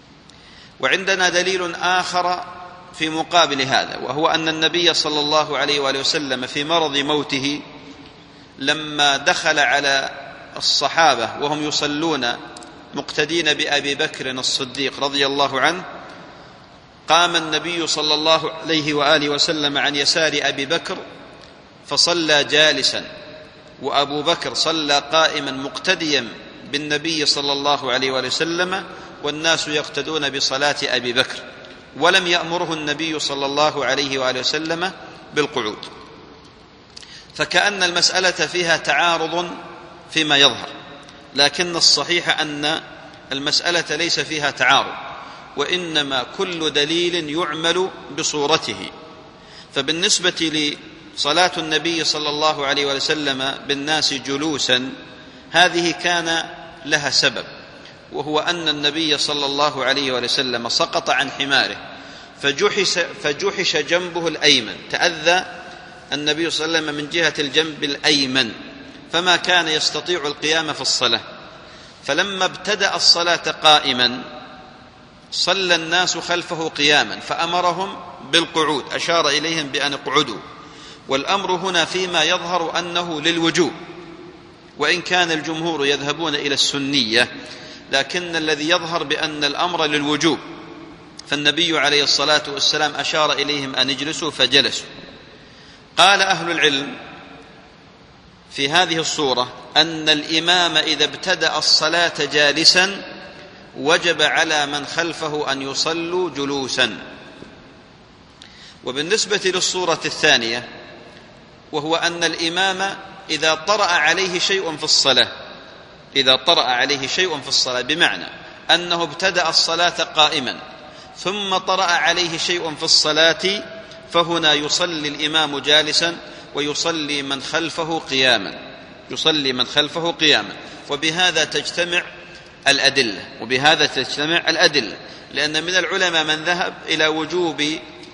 وعندنا دليل آخر في مقابل هذا، وهو أن النبي صلى الله عليه وآله وسلم في مرض موته لما دخل على الصحابة وهم يصلون مقتدين بأبي بكر الصديق رضي الله عنه، قام النبي صلى الله عليه وآله وسلم عن يسار أبي بكر فصلى جالسا، وأبو بكر صلى قائما مقتديا بالنبي صلى الله عليه وآله وسلم، والناس يقتدون بصلاة أبي بكر، ولم يأمره النبي صلى الله عليه وآله وسلم بالقعود. فكأن المسألة فيها تعارض فيما يظهر، لكن الصحيح أن المسألة ليس فيها تعارض، وإنما كل دليل يعمل بصورته. فبالنسبة لصلاة النبي صلى الله عليه وسلم بالناس جلوسا، هذه كان لها سبب، وهو أن النبي صلى الله عليه وسلم سقط عن حماره فجحش, فجحش جنبه الأيمن، تأذى النبي صلى الله عليه وسلم من جهة الجنب الأيمن، فما كان يستطيع القيام في الصلاة. فلما ابتدأ الصلاة قائما صلى الناس خلفه قياما، فأمرهم بالقعود، أشار إليهم بأن اقعدوا. والأمر هنا فيما يظهر أنه للوجوب، وإن كان الجمهور يذهبون إلى السنية، لكن الذي يظهر بأن الأمر للوجوب، فالنبي عليه الصلاة والسلام أشار إليهم أن اجلسوا فجلسوا. قال أهل العلم في هذه الصورة أن الإمام إذا ابتدأ الصلاة جالسا وجب على من خلفه أن يصلوا جلوسا. وبالنسبة للصورة الثانية، وهو أن الإمام إذا طرأ عليه شيء في الصلاة إذا طرأ عليه شيء في الصلاة بمعنى أنه ابتدأ الصلاة قائما ثم طرأ عليه شيء في الصلاة، فهنا يصلي الإمام جالسا ويصلي من خلفه قياما يصلي من خلفه قياما وبهذا تجتمع الأدلة وبهذا تجتمع الأدلة لأن من العلماء من ذهب إلى وجوب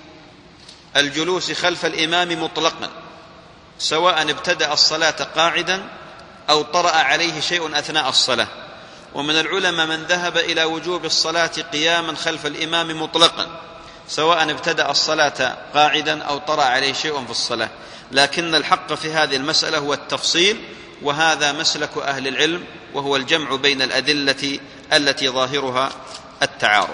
الجلوس خلف الإمام مطلقا، سواء ابتدأ الصلاة قاعدا أو طرأ عليه شيء أثناء الصلاة. ومن العلماء من ذهب إلى وجوب الصلاة قياما خلف الإمام مطلقا، سواء ابتدأ الصلاة قاعدا أو طرأ عليه شيء في الصلاة. لكن الحق في هذه المسألة هو التفصيل، وهذا مسلك أهل العلم، وهو الجمع بين الأدلة التي ظاهرها التعارض.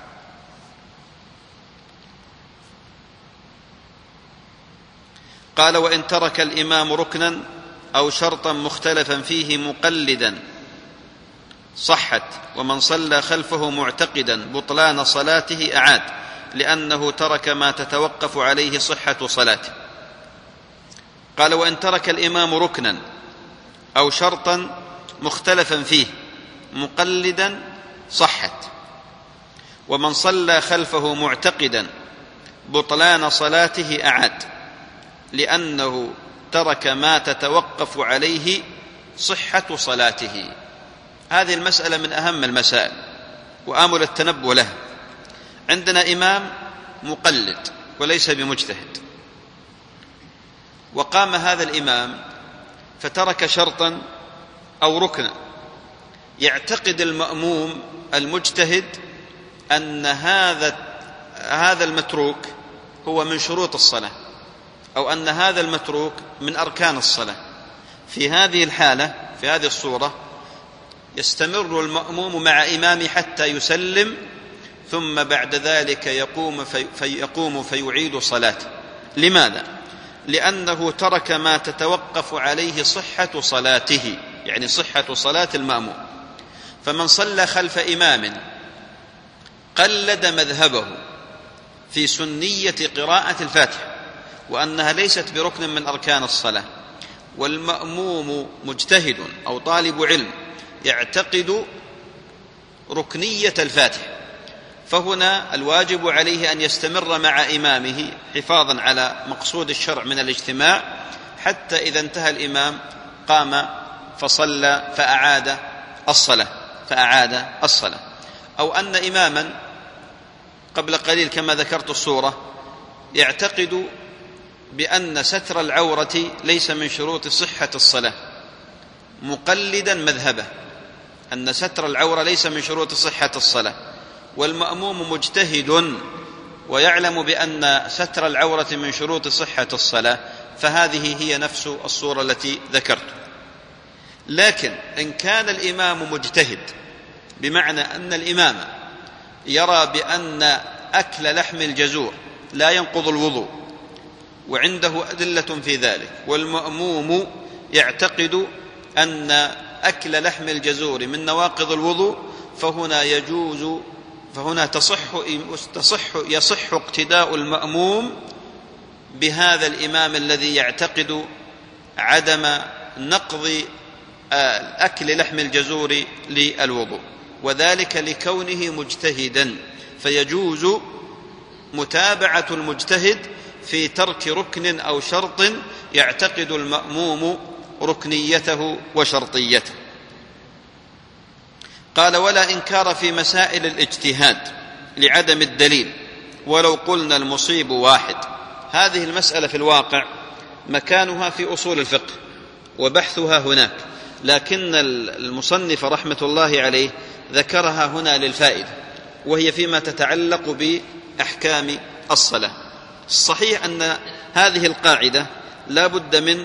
قال: وإن ترك الإمام ركنا أو شرطا مختلفا فيه مقلدا صحت، ومن صلى خلفه معتقدا بطلان صلاته أعاد، لأنه ترك ما تتوقف عليه صحة صلاته. قال: وإن ترك الإمام ركنا أو شرطا مختلفا فيه مقلدا صحت، ومن صلى خلفه معتقدا بطلان صلاته أعاد، لأنه ترك ما تتوقف عليه صحة صلاته. هذه المسألة من أهم المسائل وآمل التنبؤ لها. عندنا إمام مقلد وليس بمجتهد، وقام هذا الإمام فترك شرطا أو ركنا، يعتقد المأموم المجتهد أن هذا هذا المتروك هو من شروط الصلاة، أو أن هذا المتروك من أركان الصلاة. في هذه الحالة في هذه الصورة يستمر المأموم مع إمامه حتى يسلم، ثم بعد ذلك يقوم في فيقوم فيعيد صلاته. لماذا؟ لأنه ترك ما تتوقف عليه صحة صلاته، يعني صحة صلاة المأموم. فمن صلى خلف إمام قلد مذهبه في سنية قراءة الفاتحة، وأنها ليست بركن من أركان الصلاة، والمأموم مجتهد أو طالب علم يعتقد ركنية الفاتحة، فهنا الواجب عليه أن يستمر مع إمامه حفاظا على مقصود الشرع من الاجتماع، حتى إذا انتهى الإمام قام فصلى فأعاد الصلاة فأعاد الصلاة. أو أن إماما قبل قليل كما ذكرت الصورة يعتقد بأن ستر العورة ليس من شروط صحة الصلاة، مقلدا مذهبه أن ستر العورة ليس من شروط صحة الصلاة، والمأموم مجتهد ويعلم بأن ستر العورة من شروط صحة الصلاة، فهذه هي نفس الصورة التي ذكرت. لكن إن كان الإمام مجتهد بمعنى أن الإمام يرى بأن أكل لحم الجزور لا ينقض الوضوء وعنده أدلة في ذلك، والمأموم يعتقد أن أكل لحم الجزور من نواقض الوضوء، فهنا يجوز فهنا تصح تصح يصح اقتداء المأموم بهذا الإمام الذي يعتقد عدم نقض أكل لحم الجزور للوضوء، وذلك لكونه مجتهدا، فيجوز متابعة المجتهد في ترك ركن أو شرط يعتقد المأموم ركنيته وشرطيته. قال: ولا إنكار في مسائل الاجتهاد لعدم الدليل ولو قلنا المصيب واحد. هذه المسألة في الواقع مكانها في أصول الفقه وبحثها هناك، لكن المصنف رحمة الله عليه ذكرها هنا للفائدة، وهي فيما تتعلق بأحكام الصلاة. الصحيح أن هذه القاعدة لا بد من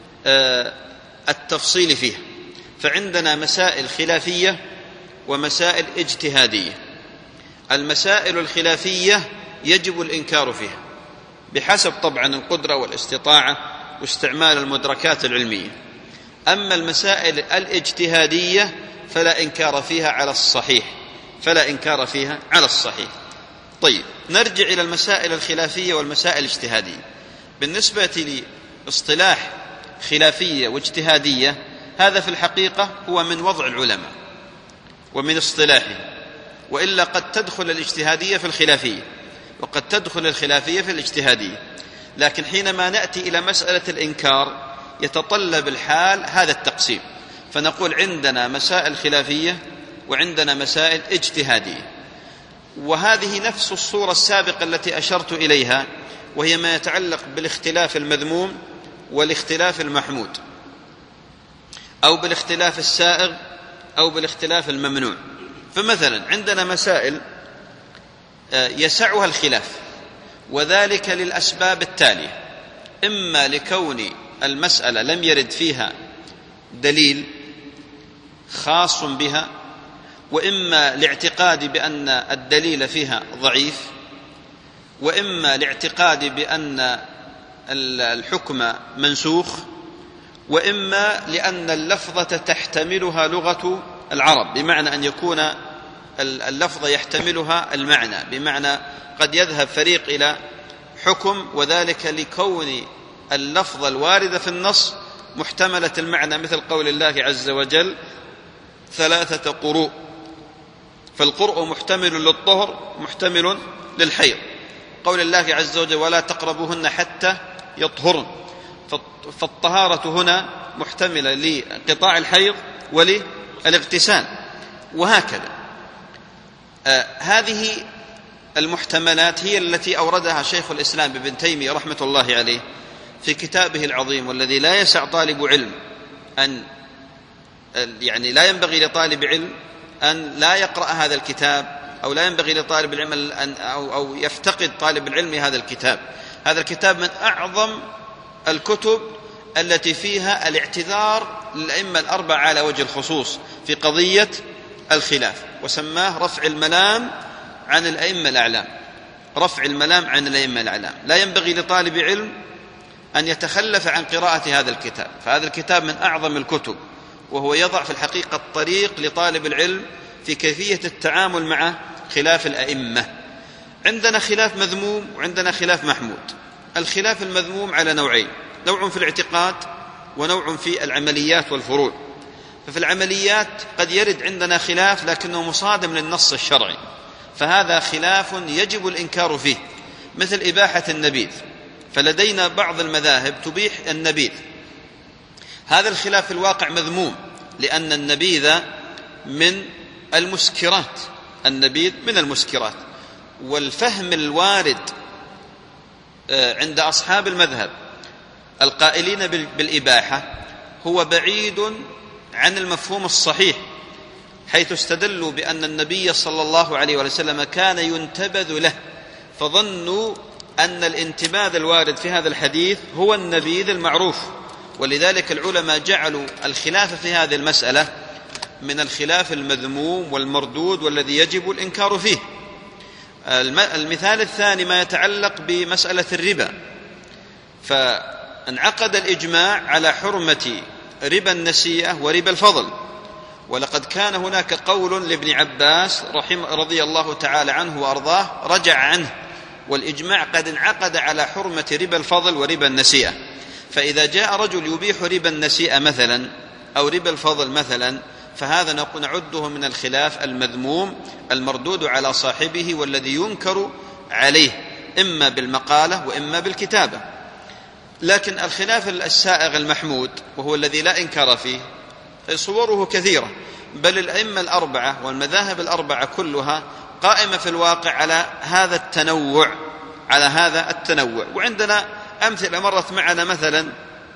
التفصيل فيها، فعندنا مسائل خلافية ومسائل اجتهادية. المسائل الخلافية يجب الإنكار فيها بحسب طبعا القدرة والاستطاعة واستعمال المدركات العلمية. أما المسائل الاجتهادية فلا إنكار فيها على الصحيح فلا إنكار فيها على الصحيح. طيب، نرجع إلى المسائل الخلافية والمسائل الاجتهادية. بالنسبة لاصطلاح خلافية واجتهادية، هذا في الحقيقة هو من وضع العلماء ومن اصطلاحه، وإلا قد تدخل الاجتهادية في الخلافية وقد تدخل الخلافية في الاجتهادية. لكن حينما نأتي إلى مسألة الإنكار يتطلب الحال هذا التقسيم، فنقول عندنا مسائل خلافية وعندنا مسائل اجتهادية. وهذه نفس الصورة السابقة التي أشرت إليها، وهي ما يتعلق بالاختلاف المذموم والاختلاف المحمود، أو بالاختلاف السائغ أو بالاختلاف الممنوع. فمثلا عندنا مسائل يسعها الخلاف، وذلك للأسباب التالية: إما لكون المسألة لم يرد فيها دليل خاص بها، وإما لاعتقاد بأن الدليل فيها ضعيف، وإما لاعتقاد بأن الحكم منسوخ، وإما لأن اللفظة تحتملها لغة العرب، بمعنى أن يكون اللفظ يحتملها المعنى، بمعنى قد يذهب فريق إلى حكم وذلك لكون اللفظ الوارد في النص محتملة المعنى، مثل قول الله عز وجل: ثلاثة قروء، فالقرء محتمل للطهر محتمل للحيض. قول الله عز وجل: ولا تقربوهن حتى يطهرن، فالطهارة هنا محتملة لقطاع الحيض وللاغتسال، وهكذا. آه هذه المحتملات هي التي أوردها شيخ الإسلام ابن تيمية رحمة الله عليه في كتابه العظيم، والذي لا يسع طالب علم أن يعني لا ينبغي لطالب علم أن لا يقرأ هذا الكتاب، أو لا ينبغي لطالب العلم أن أو, أو يفتقد طالب العلم هذا الكتاب. هذا الكتاب من أعظم الكتب التي فيها الاعتذار للأئمة الأربعة على وجه الخصوص في قضية الخلاف، وسماه رفع الملام عن الأئمة الأعلام. رفع الملام عن الأئمة الأعلام. لا ينبغي لطالب علم أن يتخلف عن قراءة هذا الكتاب، فهذا الكتاب من أعظم الكتب، وهو يضع في الحقيقة الطريق لطالب العلم في كيفية التعامل مع خلاف الأئمة. عندنا خلاف مذموم وعندنا خلاف محمود. الخلاف المذموم على نوعين: نوع في الاعتقاد ونوع في العمليات والفروع. ففي العمليات قد يرد عندنا خلاف لكنه مصادم للنص الشرعي، فهذا خلاف يجب الإنكار فيه، مثل إباحة النبيذ. فلدينا بعض المذاهب تبيح النبيذ، هذا الخلاف في الواقع مذموم، لأن النبيذ من المسكرات، النبيذ من المسكرات. والفهم الوارد عند أصحاب المذهب القائلين بالإباحة هو بعيد عن المفهوم الصحيح حيث استدلوا بأن النبي صلى الله عليه وسلم كان ينتبذ له، فظنوا أن الانتباذ الوارد في هذا الحديث هو النبيذ المعروف، ولذلك العلماء جعلوا الخلاف في هذه المسألة من الخلاف المذموم والمردود والذي يجب الإنكار فيه. المثال الثاني ما يتعلق بمسألة الربا، فانعقد الإجماع على حرمة ربا النسيئة وربا الفضل، ولقد كان هناك قول لابن عباس رحمه رضي الله تعالى عنه وأرضاه رجع عنه، والإجماع قد انعقد على حرمة ربا الفضل وربا النسيئة. فإذا جاء رجل يبيح ربا النسيئة مثلا أو ربا الفضل مثلا، فهذا نعده من الخلاف المذموم المردود على صاحبه والذي ينكر عليه إما بالمقالة وإما بالكتابة. لكن الخلاف السائغ المحمود وهو الذي لا إنكار فيه صوره كثيرة، بل الأئمة الأربعة والمذاهب الأربعة كلها قائمة في الواقع على هذا التنوع على هذا التنوع وعندنا أمثلة مرت معنا مثلا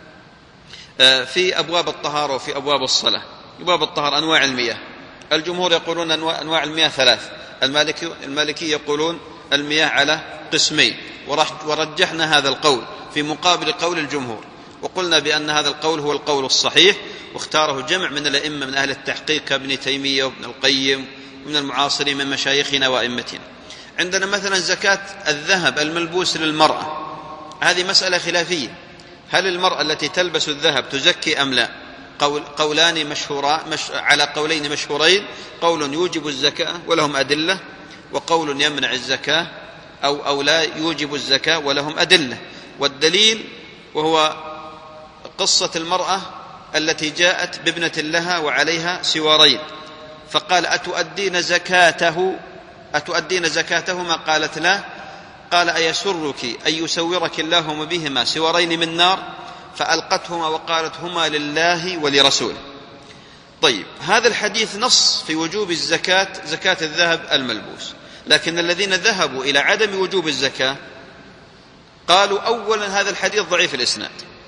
في أبواب الطهارة وفي أبواب الصلاة. أبواب الطهارة أنواع المياه، الجمهور يقولون أنواع المياه ثلاث، المالكي, المالكي يقولون المياه على قسمين، ورجحنا هذا القول في مقابل قول الجمهور، وقلنا بأن هذا القول هو القول الصحيح، واختاره جمع من الأئمة من أهل التحقيق كابن تيمية وابن القيم ومن المعاصرين من مشايخنا وأئمتنا. عندنا مثلا زكاة الذهب الملبوس للمرأة، هذه مسألة خلافية، هل المرأة التي تلبس الذهب تزكي أم لا؟ قول قولان مشهوران مش على قولين مشهورين، قول يوجب الزكاة ولهم أدلة، وقول يمنع الزكاة أو, أو لا يوجب الزكاة ولهم أدلة. والدليل وهو قصة المرأة التي جاءت بابنة لها وعليها سوارين، فقال أتؤدين زكاته أتؤدين زكاتهما؟ قالت لا. قال أيسرك أن يسورك الله بهما سوارين من نار؟ فألقتهما وقالت هما لله ولرسوله. طيب، هذا الحديث نص في وجوب الزكاة، زكاة الذهب الملبوس، لكن الذين ذهبوا إلى عدم وجوب الزكاة قالوا أولا هذا الحديث ضعيف الإسناد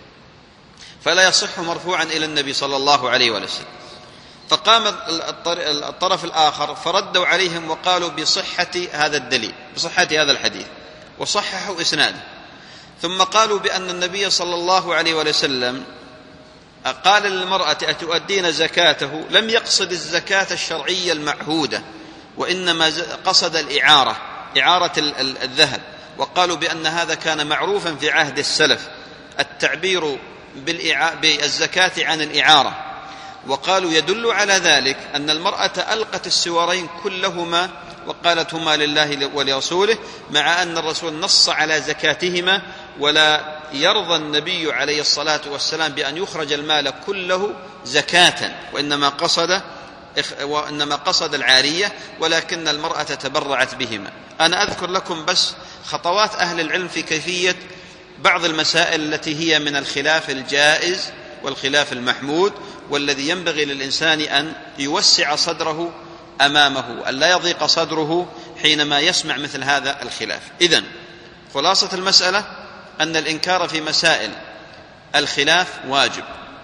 فلا يصح مرفوعا إلى النبي صلى الله عليه وسلم، فقام الطرف الآخر فردوا عليهم وقالوا بصحة هذا الدليل، بصحة هذا الحديث، وصححوا إسناده. ثم قالوا بأن النبي صلى الله عليه وسلم قال للمرأة أتؤدين زكاته، لم يقصد الزكاة الشرعية المعهودة، وإنما قصد الإعارة، إعارة الذهب، وقالوا بأن هذا كان معروفا في عهد السلف التعبير بالزكاة عن الإعارة. وقالوا يدل على ذلك أن المرأة ألقت السوارين كلهما وقالت هما لله ولرسوله، مع أن الرسول نص على زكاتهما، ولا يرضى النبي عليه الصلاة والسلام بأن يخرج المال كله زكاة، وإنما قصد وإنما قصد العارية، ولكن المرأة تبرعت بهما. أنا أذكر لكم بس خطوات أهل العلم في كيفية بعض المسائل التي هي من الخلاف الجائز والخلاف المحمود، والذي ينبغي للإنسان أن يوسع صدره أمامه، أن لا يضيق صدره حينما يسمع مثل هذا الخلاف. إذن خلاصة المسألة أن الإنكار في مسائل الخلاف واجب،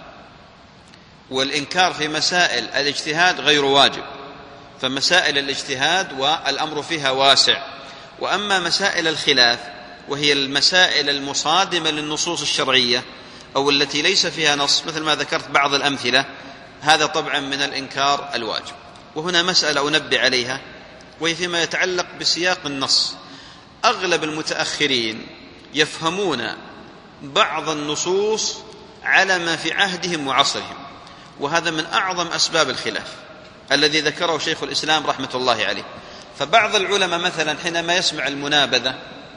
والإنكار في مسائل الاجتهاد غير واجب، فمسائل الاجتهاد والأمر فيها واسع. وأما مسائل الخلاف وهي المسائل المصادمة للنصوص الشرعية أو التي ليس فيها نص، مثل ما ذكرت بعض الأمثلة، هذا طبعا من الإنكار الواجب. وهنا مسألة أنبه عليها، وهي فيما يتعلق بسياق النص. أغلب المتأخرين يفهمون بعض النصوص على ما في عهدهم وعصرهم، وهذا من أعظم أسباب الخلاف الذي ذكره شيخ الإسلام رحمة الله عليه. فبعض العلماء مثلا حينما يسمع المنابذة،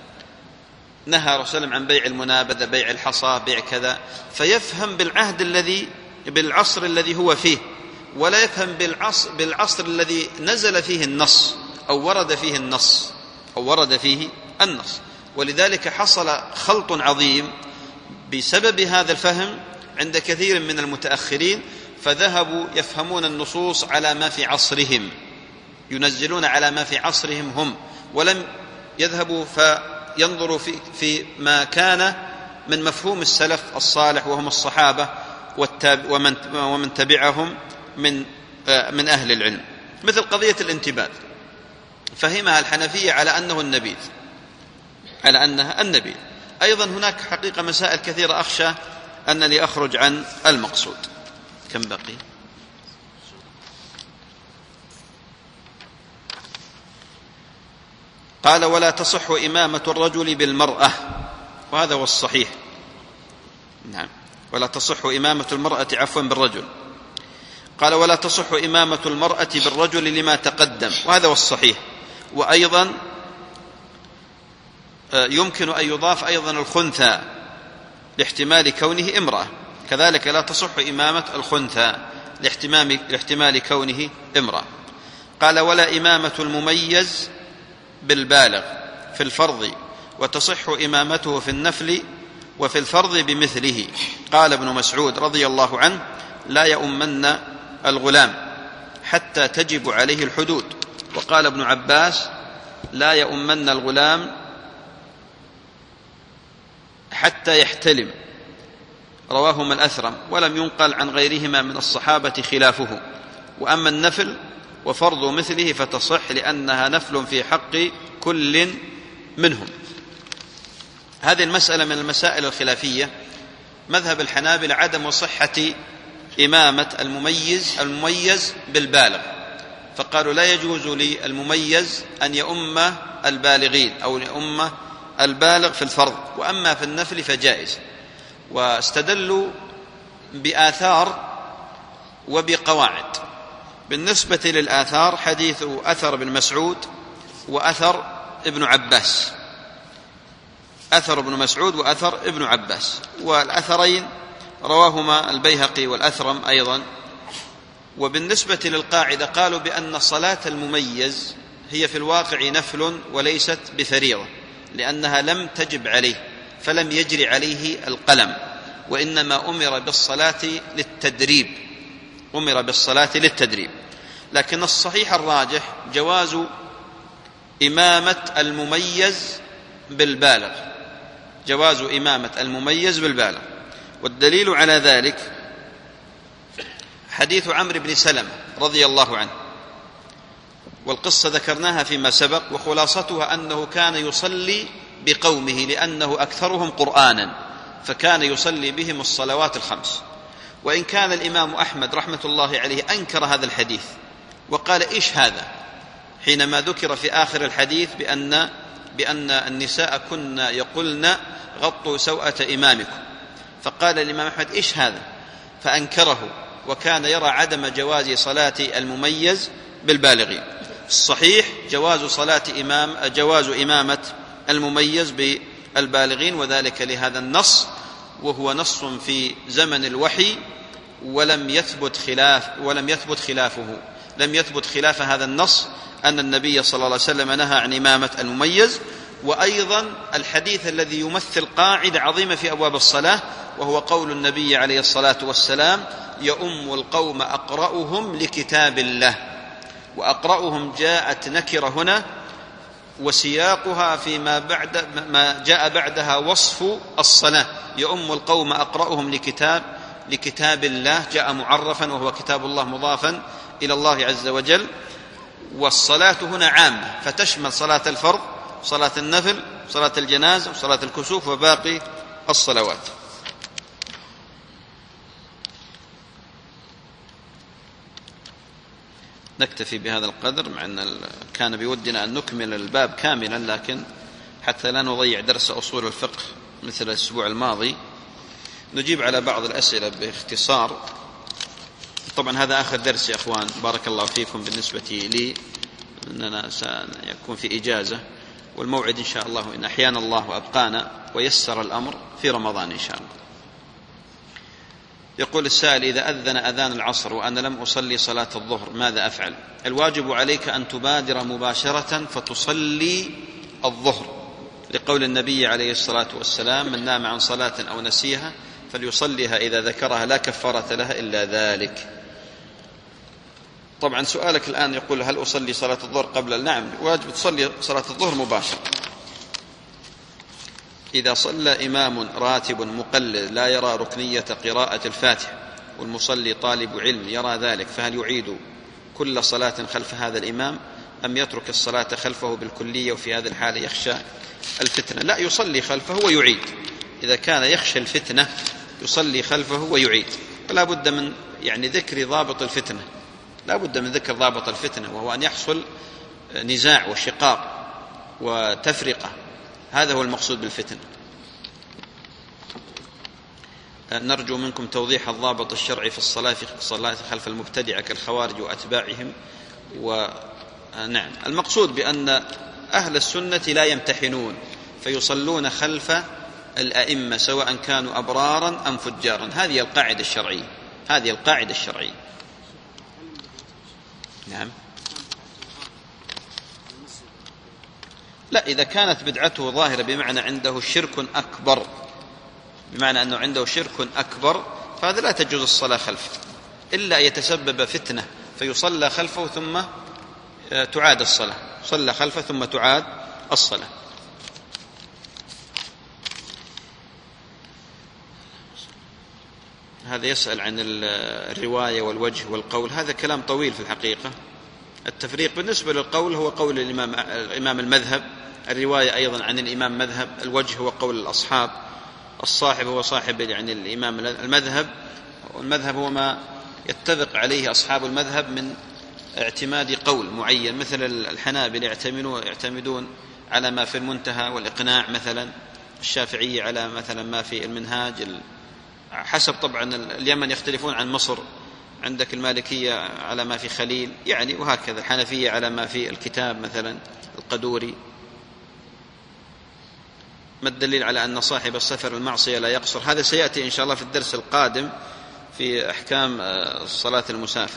نهى رسول الله عن بيع المنابذة، بيع الحصى، بيع كذا، فيفهم بالعهد الذي بالعصر الذي هو فيه، ولا يفهم بالعصر, بالعصر الذي نزل فيه النص أو ورد فيه النص أو ورد فيه النص. ولذلك حصل خلط عظيم بسبب هذا الفهم عند كثير من المتأخرين، فذهبوا يفهمون النصوص على ما في عصرهم، ينزلون على ما في عصرهم هم، ولم يذهبوا فينظروا في, في ما كان من مفهوم السلف الصالح وهم الصحابة ومن, ومن تبعهم من, من أهل العلم. مثل قضية الانتباذ، فهمها الحنفية على أنه النبيذ، على أنها النبيذ. أيضا هناك حقيقة مسائل كثيرة أخشى أنني أخرج عن المقصود. كم بقي؟ قال: ولا تصح إمامة الرجل بالمرأة، وهذا هو الصحيح. نعم، ولا تصح إمامة المرأة عفوا بالرجل. قال: ولا تصح إمامة المرأة بالرجل لما تقدم، وهذا هو الصحيح. وأيضا يمكن أن يضاف أيضا الخنثى لاحتمال كونه امرأة، كذلك لا تصح إمامة الخنثى لاحتمال كونه امرأة. قال: ولا إمامة المميز بالبالغ في الفرض، وتصح إمامته في النفل وفي الفرض بمثله. قال ابن مسعود رضي الله عنه: لا يؤمن الغلام حتى تجب عليه الحدود. وقال ابن عباس: لا يؤمن الغلام حتى يحتلم. رواهما الأثرم، ولم ينقل عن غيرهما من الصحابة خلافه. وأما النفل وفرض مثله فتصح، لأنها نفل في حق كل منهم. هذه المسألة من المسائل الخلافية. مذهب الحنابلة عدم صحة إمامة المميز المميز بالبالغ، فقالوا لا يجوز للمميز أن يؤم البالغين أو يؤم البالغ في الفرض، وأما في النفل فجائز. واستدلوا بآثار وبقواعد. بالنسبة للآثار حديث أثر بن مسعود وأثر ابن عباس، أثر ابن مسعود وأثر ابن عباس، والأثرين رواهما البيهقي والأثرم أيضا. وبالنسبة للقاعدة قالوا بأن صلاة المميز هي في الواقع نفل وليست بفريضة، لأنها لم تجب عليه فلم يجري عليه القلم، وإنما أمر بالصلاة للتدريب، أمر بالصلاة للتدريب. لكن الصحيح الراجح جواز إمامة المميز بالبالغ، جواز إمامة المميز بالبالغ. والدليل على ذلك حديث عمرو بن سلمة رضي الله عنه، والقصة ذكرناها فيما سبق، وخلاصتها أنه كان يصلي بقومه لأنه أكثرهم قرآنا، فكان يصلي بهم الصلوات الخمس. وإن كان الإمام أحمد رحمة الله عليه أنكر هذا الحديث وقال: إيش هذا؟ حينما ذكر في آخر الحديث بأن, بأن النساء كن يقولن غطوا سوءة إمامكم، فقال الإمام أحمد: إيش هذا؟ فأنكره، وكان يرى عدم جواز صلاة المميز بالبالغين. الصحيح جواز صلاة إمام جواز إمامة المميز بالبالغين، وذلك لهذا النص، وهو نص في زمن الوحي، ولم يثبت خلاف ولم يثبت خلافه لم يثبت خلاف هذا النص أن النبي صلى الله عليه وسلم نهى عن إمامة المميز. وأيضا الحديث الذي يمثل قاعدة عظيمة في أبواب الصلاة، وهو قول النبي عليه الصلاة والسلام: يؤم القوم أقرأهم لكتاب الله. وأقرأهم جاءت نكرة هنا، وسياقها فيما بعد ما جاء بعدها وصف الصلاة. يؤم القوم أقرأهم لكتاب لكتاب الله، جاء معرفا وهو كتاب الله مضافا إلى الله عز وجل. والصلاة هنا عامة، فتشمل صلاة الفرض، صلاة النفل، صلاة الجنازة، صلاة الكسوف، وباقي الصلوات. نكتفي بهذا القدر، مع أن كان بودنا أن نكمل الباب كاملا، لكن حتى لا نضيع درس أصول الفقه مثل الأسبوع الماضي نجيب على بعض الأسئلة باختصار. طبعا هذا آخر درس يا أخوان، بارك الله فيكم. بالنسبة لي أننا سيكون في إجازة، والموعد إن شاء الله إن أحيانا الله أبقانا ويسر الأمر في رمضان إن شاء الله. يقول السائل: إذا أذن أذان العصر وأنا لم أصلي صلاة الظهر ماذا أفعل؟ الواجب عليك أن تبادر مباشرة فتصلي الظهر، لقول النبي عليه الصلاة والسلام: من نام عن صلاة أو نسيها فليصليها إذا ذكرها لا كفارة لها إلا ذلك. طبعا سؤالك الآن يقول: هل أصلي صلاة الظهر قبل؟ نعم، واجب تصلي صلاة الظهر مباشرة. إذا صلى إمام راتب مقلد لا يرى ركنية قراءة الفاتحة، والمصلي طالب علم يرى ذلك، فهل يعيد كل صلاة خلف هذا الإمام أم يترك الصلاة خلفه بالكلية وفي هذه الحالة يخشى الفتنة؟ لا، يصلي خلفه ويعيد. إذا كان يخشى الفتنة يصلي خلفه ويعيد. ولا بد من يعني ذكر ضابط الفتنة، لا بد من ذكر ضابط الفتنة، وهو أن يحصل نزاع وشقاق وتفرقة، هذا هو المقصود بالفتنة. نرجو منكم توضيح الضابط الشرعي في الصلاة في الصلاة خلف المبتدعة كالخوارج وأتباعهم. ونعم، المقصود بأن أهل السنة لا يمتحنون فيصلون خلف الأئمة سواء كانوا أبرارا أم فجارا. هذه القاعدة الشرعية، هذه القاعدة الشرعية. نعم. لا، إذا كانت بدعته ظاهرة بمعنى عنده شرك أكبر، بمعنى أنه عنده شرك أكبر، فهذا لا تجوز الصلاة خلفه إلا يتسبب فتنة فيصلى خلفه ثم تعاد الصلاة، صلى خلفه ثم تعاد الصلاة. هذا يسأل عن الرواية والوجه والقول، هذا كلام طويل في الحقيقة. التفريق بالنسبة للقول هو قول الإمام, الإمام المذهب، الرواية أيضا عن الإمام مذهب، الوجه هو قول الأصحاب، الصاحب هو صاحب يعني الإمام المذهب، والمذهب هو ما يتفق عليه أصحاب المذهب من اعتماد قول معين، مثل الحنابلة يعتمدون على ما في المنتهى والإقناع مثلا، الشافعية على مثلا ما في المنهاج، حسب طبعا اليمن يختلفون عن مصر، عندك المالكية على ما في خليل يعني، وهكذا الحنفية على ما في الكتاب مثلا القدوري. ما الدليل على أن صاحب السفر المعصية لا يقصر؟ هذا سيأتي إن شاء الله في الدرس القادم في أحكام صلاة المسافر.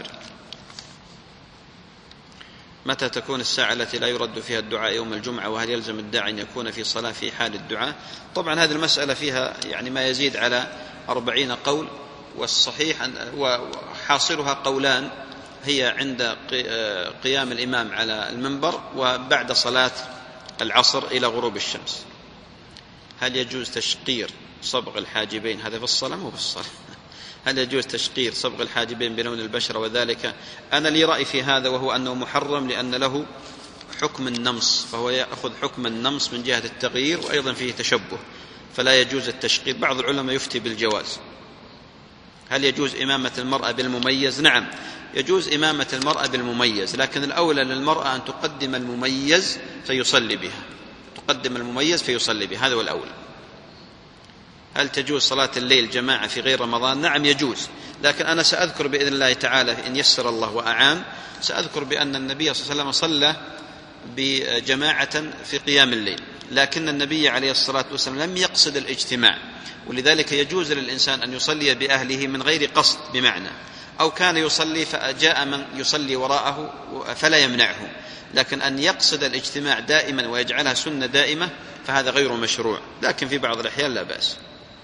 متى تكون الساعة التي لا يرد فيها الدعاء يوم الجمعة؟ وهل يلزم الداعي أن يكون في صلاة في حال الدعاء؟ طبعا هذه المسألة فيها يعني ما يزيد على أربعين قول، والصحيح وحاصلها قولان، هي عند قيام الإمام على المنبر وبعد صلاة العصر إلى غروب الشمس. هل يجوز تشقير صبغ الحاجبين؟ هذا في الصلاة مو في الصلاة. هل يجوز تشقير صبغ الحاجبين بلون البشرة وذلك؟ أنا لي رأي في هذا، وهو أنه محرم لأن له حكم النمص، فهو يأخذ حكم النمص من جهة التغيير، وأيضا فيه تشبه، فلا يجوز التشقير. بعض العلماء يفتي بالجواز. هل يجوز إمامة المرأة بالمميز؟ نعم، يجوز إمامة المرأة بالمميز، لكن الأولى للمرأة أن تقدم المميز فيصلي بها، تقدم المميز فيصلي بها، هذا هو الأولى. هل تجوز صلاة الليل جماعة في غير رمضان؟ نعم يجوز، لكن أنا سأذكر بإذن الله تعالى إن يسر الله وأعان، سأذكر بأن النبي صلى الله عليه وسلم صلى بجماعة في قيام الليل، لكن النبي عليه الصلاة والسلام لم يقصد الاجتماع، ولذلك يجوز للإنسان أن يصلي بأهله من غير قصد، بمعنى أو كان يصلي فجاء من يصلي وراءه فلا يمنعه، لكن أن يقصد الاجتماع دائما ويجعلها سنة دائمة فهذا غير مشروع، لكن في بعض الأحيان لا بأس.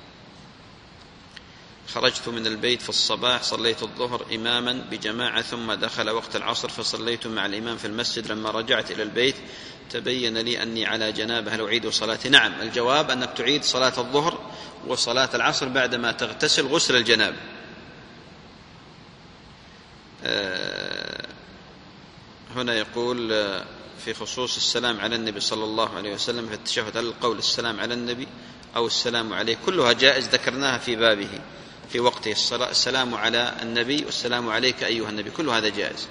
خرجت من البيت في الصباح، صليت الظهر إماما بجماعة، ثم دخل وقت العصر فصليت مع الإمام في المسجد، لما رجعت إلى البيت تبين لي أني على جنابة، هل أعيد صلاتي؟ نعم، الجواب أنك تعيد صلاة الظهر وصلاة العصر بعدما تغتسل غسل الجنابة. هنا يقول في خصوص السلام على النبي صلى الله عليه وسلم في التشهد، هل القول السلام على النبي أو السلام عليه؟ كلها جائز، ذكرناها في بابه في وقته، السلام على النبي والسلام عليك أيها النبي، كل هذا جائز.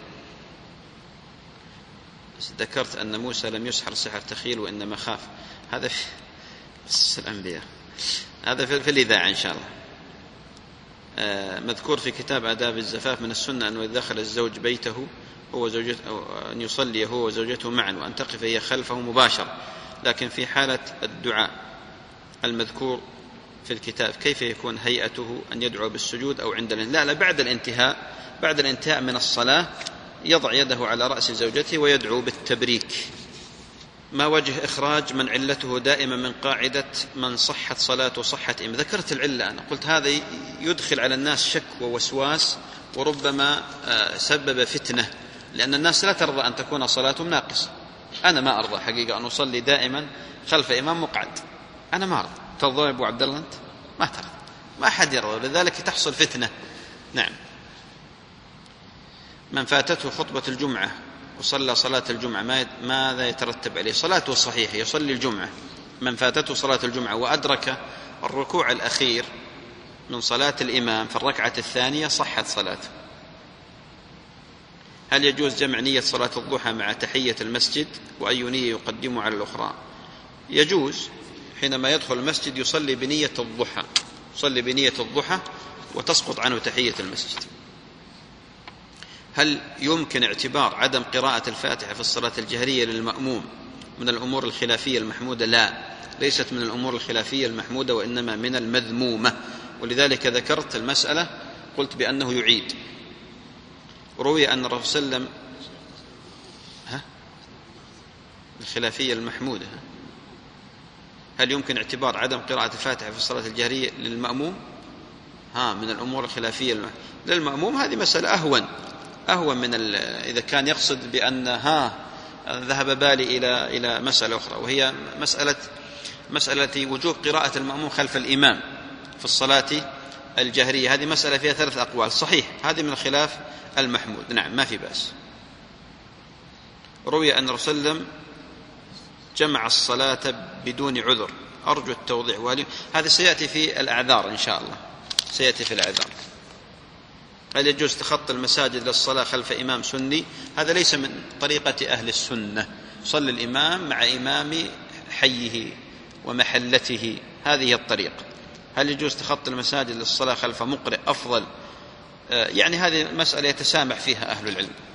ذكرت أن موسى لم يسحر سحر تخيل وإنما خاف، هذا في الأنبياء، هذا في الإذاعة إن شاء الله. مذكور في كتاب آداب الزفاف من السنة أنه إذا دخل الزوج بيته هو زوجته أن يصلي هو وزوجته معا وأن تقف هي خلفه مباشرة، لكن في حالة الدعاء المذكور في الكتاب كيف يكون هيئته؟ أن يدعو بالسجود أو عند لا لا بعد الانتهاء بعد الانتهاء من الصلاة يضع يده على رأس زوجته ويدعو بالتبريك. ما وجه إخراج من علته دائما من قاعدة من صحت صلاته صحت إم؟ ذكرت العلة، أنا قلت هذا يدخل على الناس شك ووسواس وربما سبب فتنة، لأن الناس لا ترضى أن تكون صلاتهم ناقصة. أنا ما أرضى حقيقة أن أصلي دائما خلف إمام مقعد، أنا ما أرضى. ترضى يا أبو عبد الله أنت؟ ما ترضى، ما أحد يرضى، لذلك تحصل فتنة. نعم. من فاتته خطبة الجمعة وصلى صلاة الجمعة ماذا يترتب عليه؟ صلاته صحيحة، يصلي الجمعة. من فاتته صلاة الجمعة وأدرك الركوع الأخير من صلاة الإمام في الركعة الثانية صحت صلاته. هل يجوز جمع نية صلاة الضحى مع تحية المسجد، وأي نية يقدم على الأخرى؟ يجوز، حينما يدخل المسجد يصلي بنية الضحى، يصلي بنية الضحى وتسقط عنه تحية المسجد. هل يمكن اعتبار عدم قراءة الفاتحة في الصلاة الجهرية للمأموم من الأمور الخلافية المحمودة؟ لا، ليست من الأمور الخلافية المحمودة، وإنما من المذمومة، ولذلك ذكرت المسألة قلت بأنه يعيد. روي أن الرسول صلى الله عليه وسلم ها الخلافية المحمودة، هل يمكن اعتبار عدم قراءة الفاتحة في الصلاة الجهرية للمأموم ها من الأمور الخلافية المحمودة للمأموم؟ هذه مسألة أهون أهون من إذا كان يقصد بأن ها ذهب بالي إلى إلى مسألة أخرى، وهي مسألة مسألة وجوب قراءة المأموم خلف الإمام في الصلاة الجهرية. هذه مسألة فيها ثلاث أقوال، صحيح هذه من الخلاف المحمود، نعم ما في بأس. روي أن الرسول صلى الله عليه وسلم جمع الصلاة بدون عذر، أرجو التوضيح. والي هذا سيأتي في الأعذار إن شاء الله، سيأتي في الأعذار. هل يجوز تخطي المساجد للصلاة خلف إمام سني؟ هذا ليس من طريقة أهل السنة، صلى الإمام مع إمام حيه ومحلته، هذه الطريقة. هل يجوز تخطي المساجد للصلاة خلف مقرئ أفضل؟ يعني هذه مسألة يتسامح فيها أهل العلم.